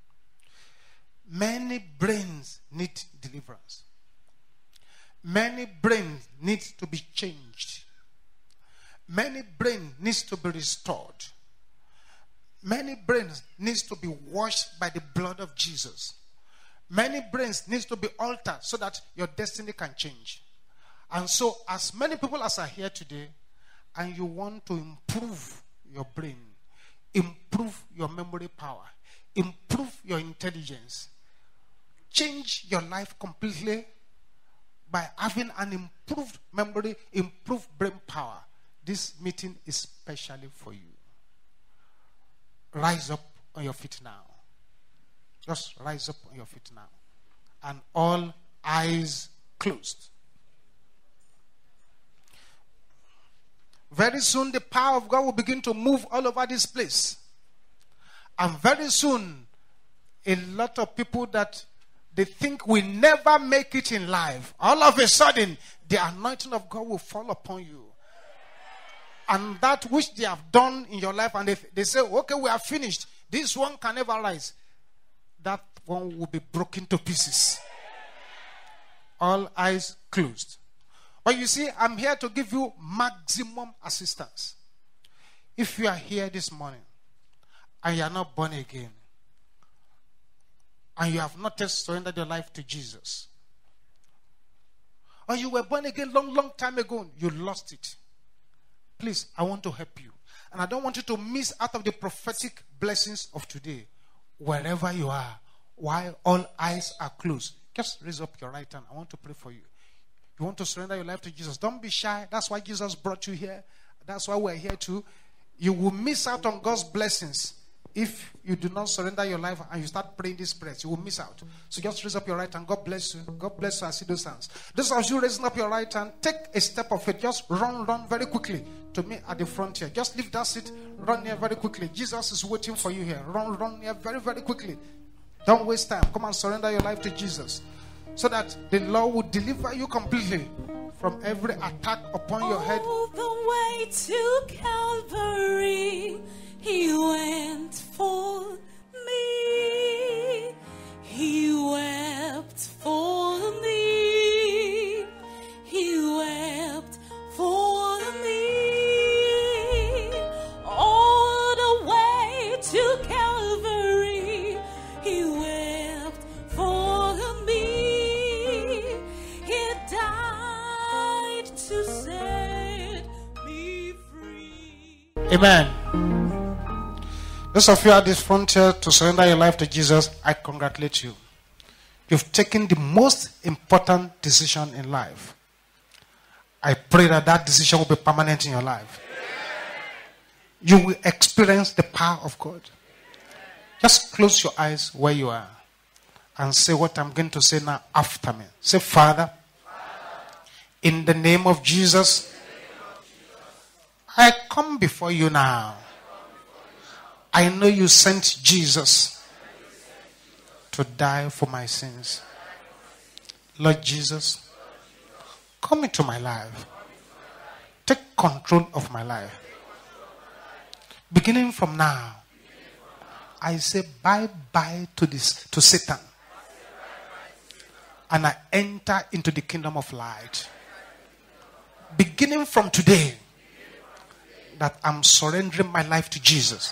many brains need deliverance. Many brains need to be changed. Many brains needs to be restored. Many brains needs to be washed by the blood of Jesus. Many brains needs to be altered so that your destiny can change. And so, as many people as are here today, and you want to improve your brain, improve your memory power, improve your intelligence, change your life completely by having an improved memory, improved brain power, this meeting is specially for you. Rise up on your feet now. Just rise up on your feet now. And all eyes closed. Very soon the power of God will begin to move all over this place. And very soon, a lot of people that they think will never make it in life, all of a sudden, the anointing of God will fall upon you. And that which they have done in your life, and they, they say, okay, we are finished. This one can never rise. That one will be broken to pieces. All eyes closed. But you see, I'm here to give you maximum assistance. If you are here this morning and you are not born again, and you have not yet surrendered your life to Jesus, or you were born again long, long time ago, you lost it. Please, I want to help you. And I don't want you to miss out of the prophetic blessings of today. Wherever you are, while all eyes are closed, just raise up your right hand. I want to pray for you. You want to surrender your life to Jesus. Don't be shy. That's why Jesus brought you here. That's why we're here too. You will miss out on God's blessings if you do not surrender your life and you start praying these prayers. You will miss out. So just raise up your right hand. God bless you. God bless you. I see those hands. Those of you raising up your right hand, take a step of faith. Just run, run very quickly to me at the front here. Just leave that seat. Run here very quickly. Jesus is waiting for you here. Run, run here very, very quickly. Don't waste time. Come and surrender your life to Jesus, so that the Lord will deliver you completely from every attack upon your head. All the way to Calvary, He went for me. He wept for me. He wept for me. All the way to Calvary, He wept for me. He died to set me free. Amen. Those of you at this frontier to surrender your life to Jesus, I congratulate you. You've taken the most important decision in life. I pray that that decision will be permanent in your life. You will experience the power of God. Just close your eyes where you are and say what I'm going to say now after me. Say, Father, in the name of Jesus, I come before you now. I know you sent Jesus to die for my sins. Lord Jesus, come into my life. Take control of my life. Beginning from now, I say bye-bye to this, to Satan. And I enter into the kingdom of light. Beginning from today, that I'm surrendering my life to Jesus.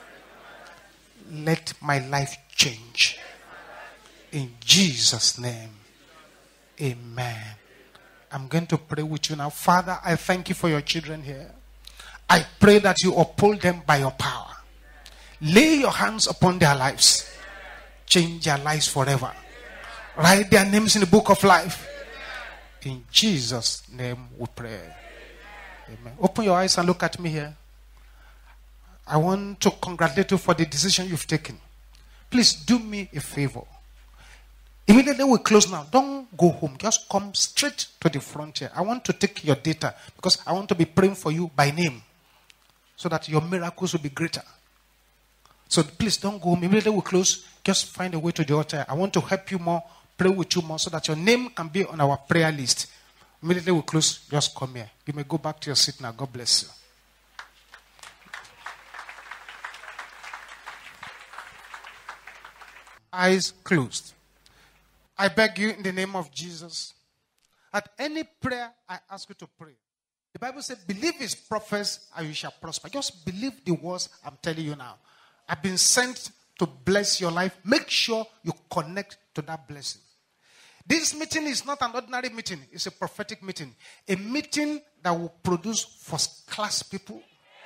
Let my life change. In Jesus' name, amen. I'm going to pray with you now. Father, I thank you for your children here. I pray that you uphold them by your power. Lay your hands upon their lives. Change their lives forever. Write their names in the book of life. In Jesus' name we pray. Amen. Open your eyes and look at me here. I want to congratulate you for the decision you've taken. please do me a favor. Immediately we close now. Don't go home. Just come straight to the frontier. I want to take your data because I want to be praying for you by name so that your miracles will be greater. So please don't go home. Immediately we close. Just find a way to the altar. I want to help you more, pray with you more so that your name can be on our prayer list. Immediately we close. Just come here. You may go back to your seat now. God bless you. Eyes closed. I beg you in the name of Jesus, at any prayer I ask you to pray, the Bible says, believe his prophets and you shall prosper. Just believe the words I'm telling you now. I've been sent to bless your life. Make sure you connect to that blessing. This meeting is not an ordinary meeting. It's a prophetic meeting. A meeting that will produce first-class people.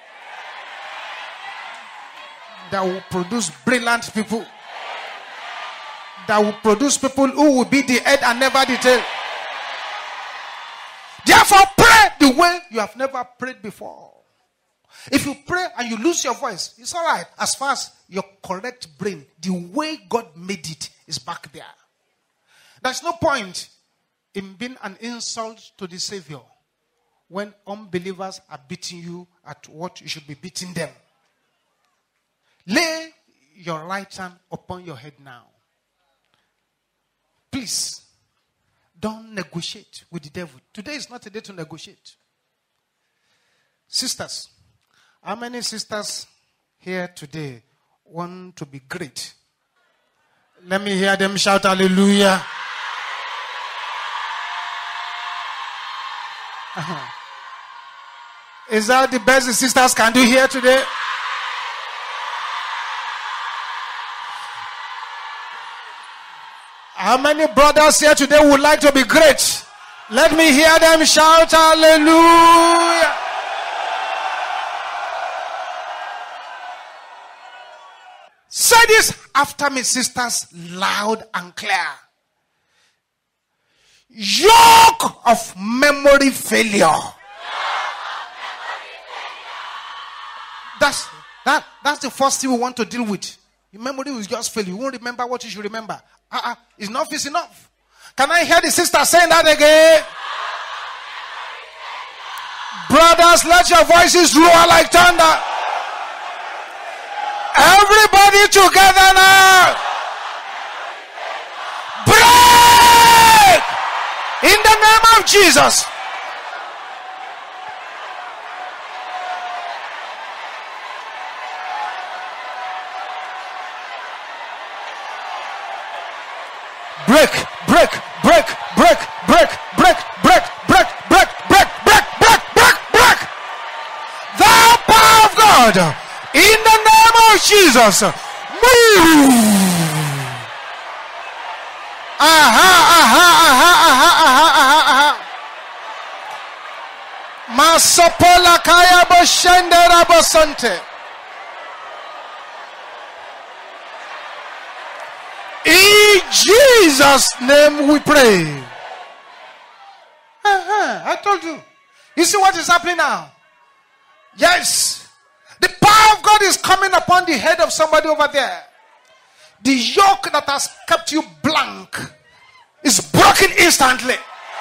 That will produce brilliant people. That will produce people who will be the head and never the tail. Therefore, pray the way you have never prayed before. If you pray and you lose your voice, it's all right. As far as your correct brain, the way God made it, is back there. There's no point in being an insult to the Savior when unbelievers are beating you at what you should be beating them. Lay your right hand upon your head now. Please, don't negotiate with the devil. Today is not a day to negotiate. Sisters, how many sisters here today want to be great? Let me hear them shout hallelujah. Uh-huh. Is that the best the sisters can do here today? How many brothers here today would like to be great? Let me hear them shout hallelujah. Say this after me, sisters, loud and clear. Yoke of memory failure. That's, that, that's the first thing we want to deal with. Your memory will just fail. You won't remember what you should remember. Uh-uh. Enough is enough. Can I hear the sister saying that again? Brothers, let your voices roar like thunder. Everybody together now. Break! In the name of Jesus. Break, break, break, break, break, break, break, break, break, break, break, break, break, break. The power of God, in the name of Jesus, move. Aha, aha, aha, aha, aha, aha, aha. Masopola kaya boshendera bosante. In Jesus' name we pray. Uh-huh. I told you. You see what is happening now? Yes. The power of God is coming upon the head of somebody over there. The yoke that has kept you blank is broken instantly.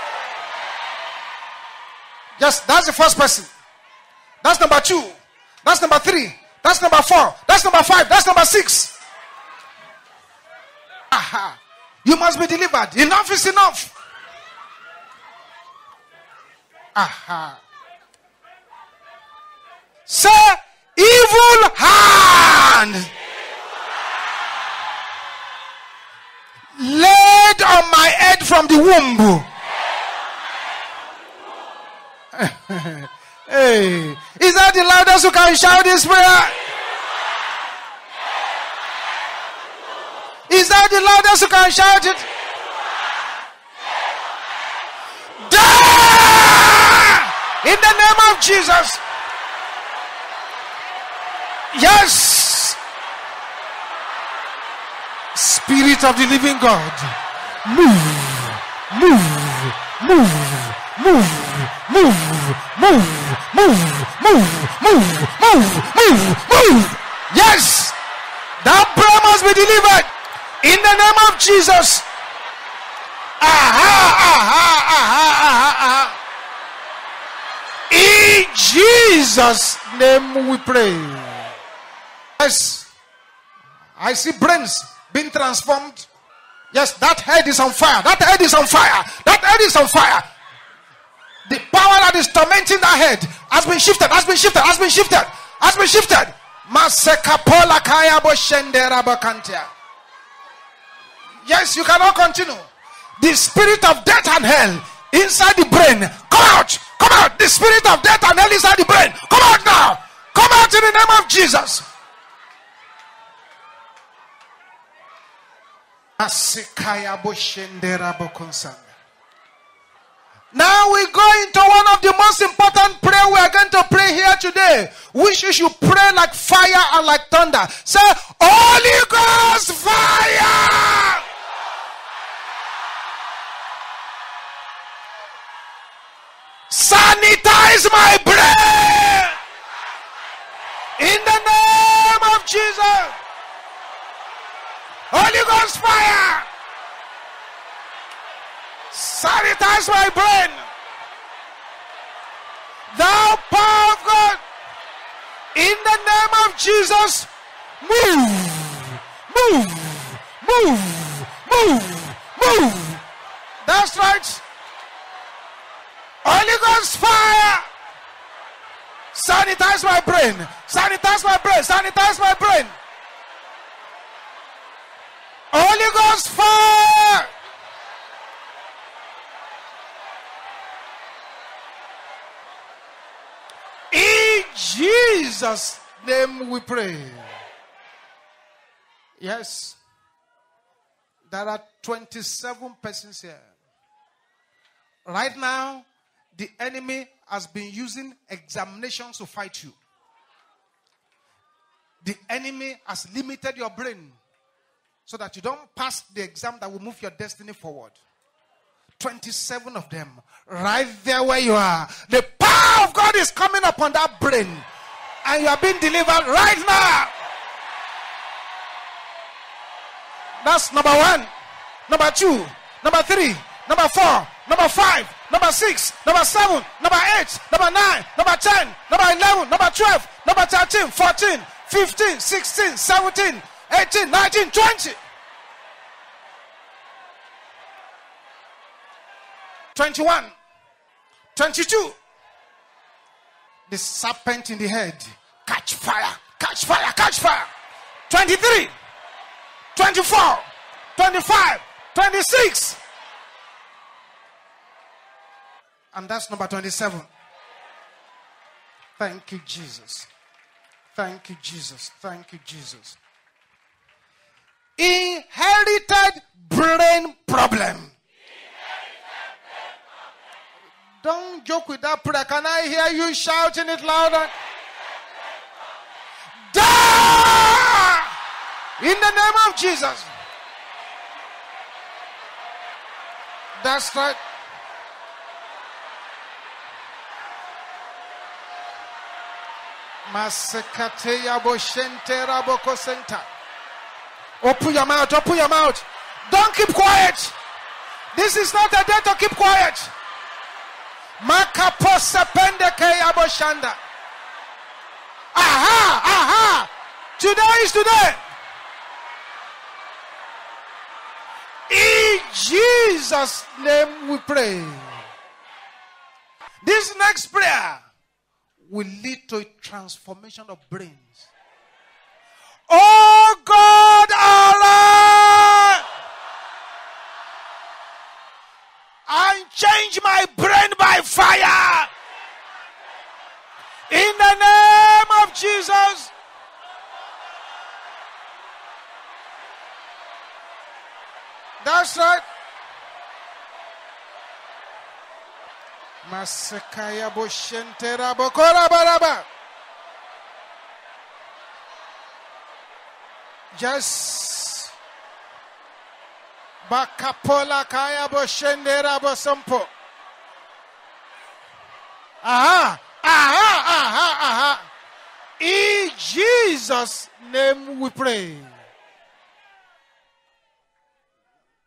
Yes, that's the first person. That's number two. That's number three. That's number four. That's number five. That's number six. Aha. You must be delivered. Enough is enough. Aha. Say, evil hand laid on my head from the womb. Hey, is that the loudest who can shout this prayer? Is that the loudest who can shout it? Die! In the name of Jesus. Yes. Spirit of the living God. Move. Move. Move. Move. Move. Move. Move. Move. Move. Move. Move. Move. Yes. That prayer must be delivered. Jesus. Aha, aha, aha, aha, aha. In Jesus' name we pray. Yes. I see brains being transformed. Yes, that head is on fire. That head is on fire. That head is on fire. The power that is tormenting that head has been shifted, has been shifted, has been shifted, has been shifted. Yes, you cannot continue. The spirit of death and hell inside the brain, come out, come out. The spirit of death and hell inside the brain, come out now. Come out in the name of Jesus. Now we go into one of the most important prayer we are going to pray here today, which you should pray like fire and like thunder. Say, Holy Ghost fire! Sanitize my brain in the name of Jesus. Holy Ghost fire! Sanitize my brain. Thou power of God, in the name of Jesus, move, move, move, move, move. That's right. Holy Ghost fire. Sanitize my brain. Sanitize my brain. Sanitize my brain. Holy Ghost fire. In Jesus' name we pray. Yes. There are twenty-seven persons here. Right now, the enemy has been using examinations to fight you. The enemy has limited your brain so that you don't pass the exam that will move your destiny forward. twenty-seven of them, right there where you are. The power of God is coming upon that brain, and you are being delivered right now. That's number one, number two, number three, number four, number five, number six, number seven, number eight, number nine, number ten, number eleven, number twelve, number thirteen, fourteen, fifteen, sixteen, seventeen, eighteen, nineteen, twenty. twenty-one, twenty-two. The serpent in the head. Catch fire, catch fire, catch fire. twenty-three, twenty-four, twenty-five, twenty-six. And that's number twenty-seven. Thank you, Jesus. Thank you, Jesus. Thank you, Jesus. Inherited brain problem. Don't joke with that prayer. Can I hear you shouting it louder? Die! In the name of Jesus. That's right. Open your mouth, open your mouth. Don't keep quiet. This is not a day to keep quiet. Aha, aha. Today is today. In Jesus' name we pray. This next prayer will lead to a transformation of brains. Oh God, arise and change my brain by fire. In the name of Jesus. That's right. Masekaya boshentera bokora baraba. Yes. Bakapola kaya boshendera bosompo. Aha, aha, aha, aha. In Jesus' name we pray.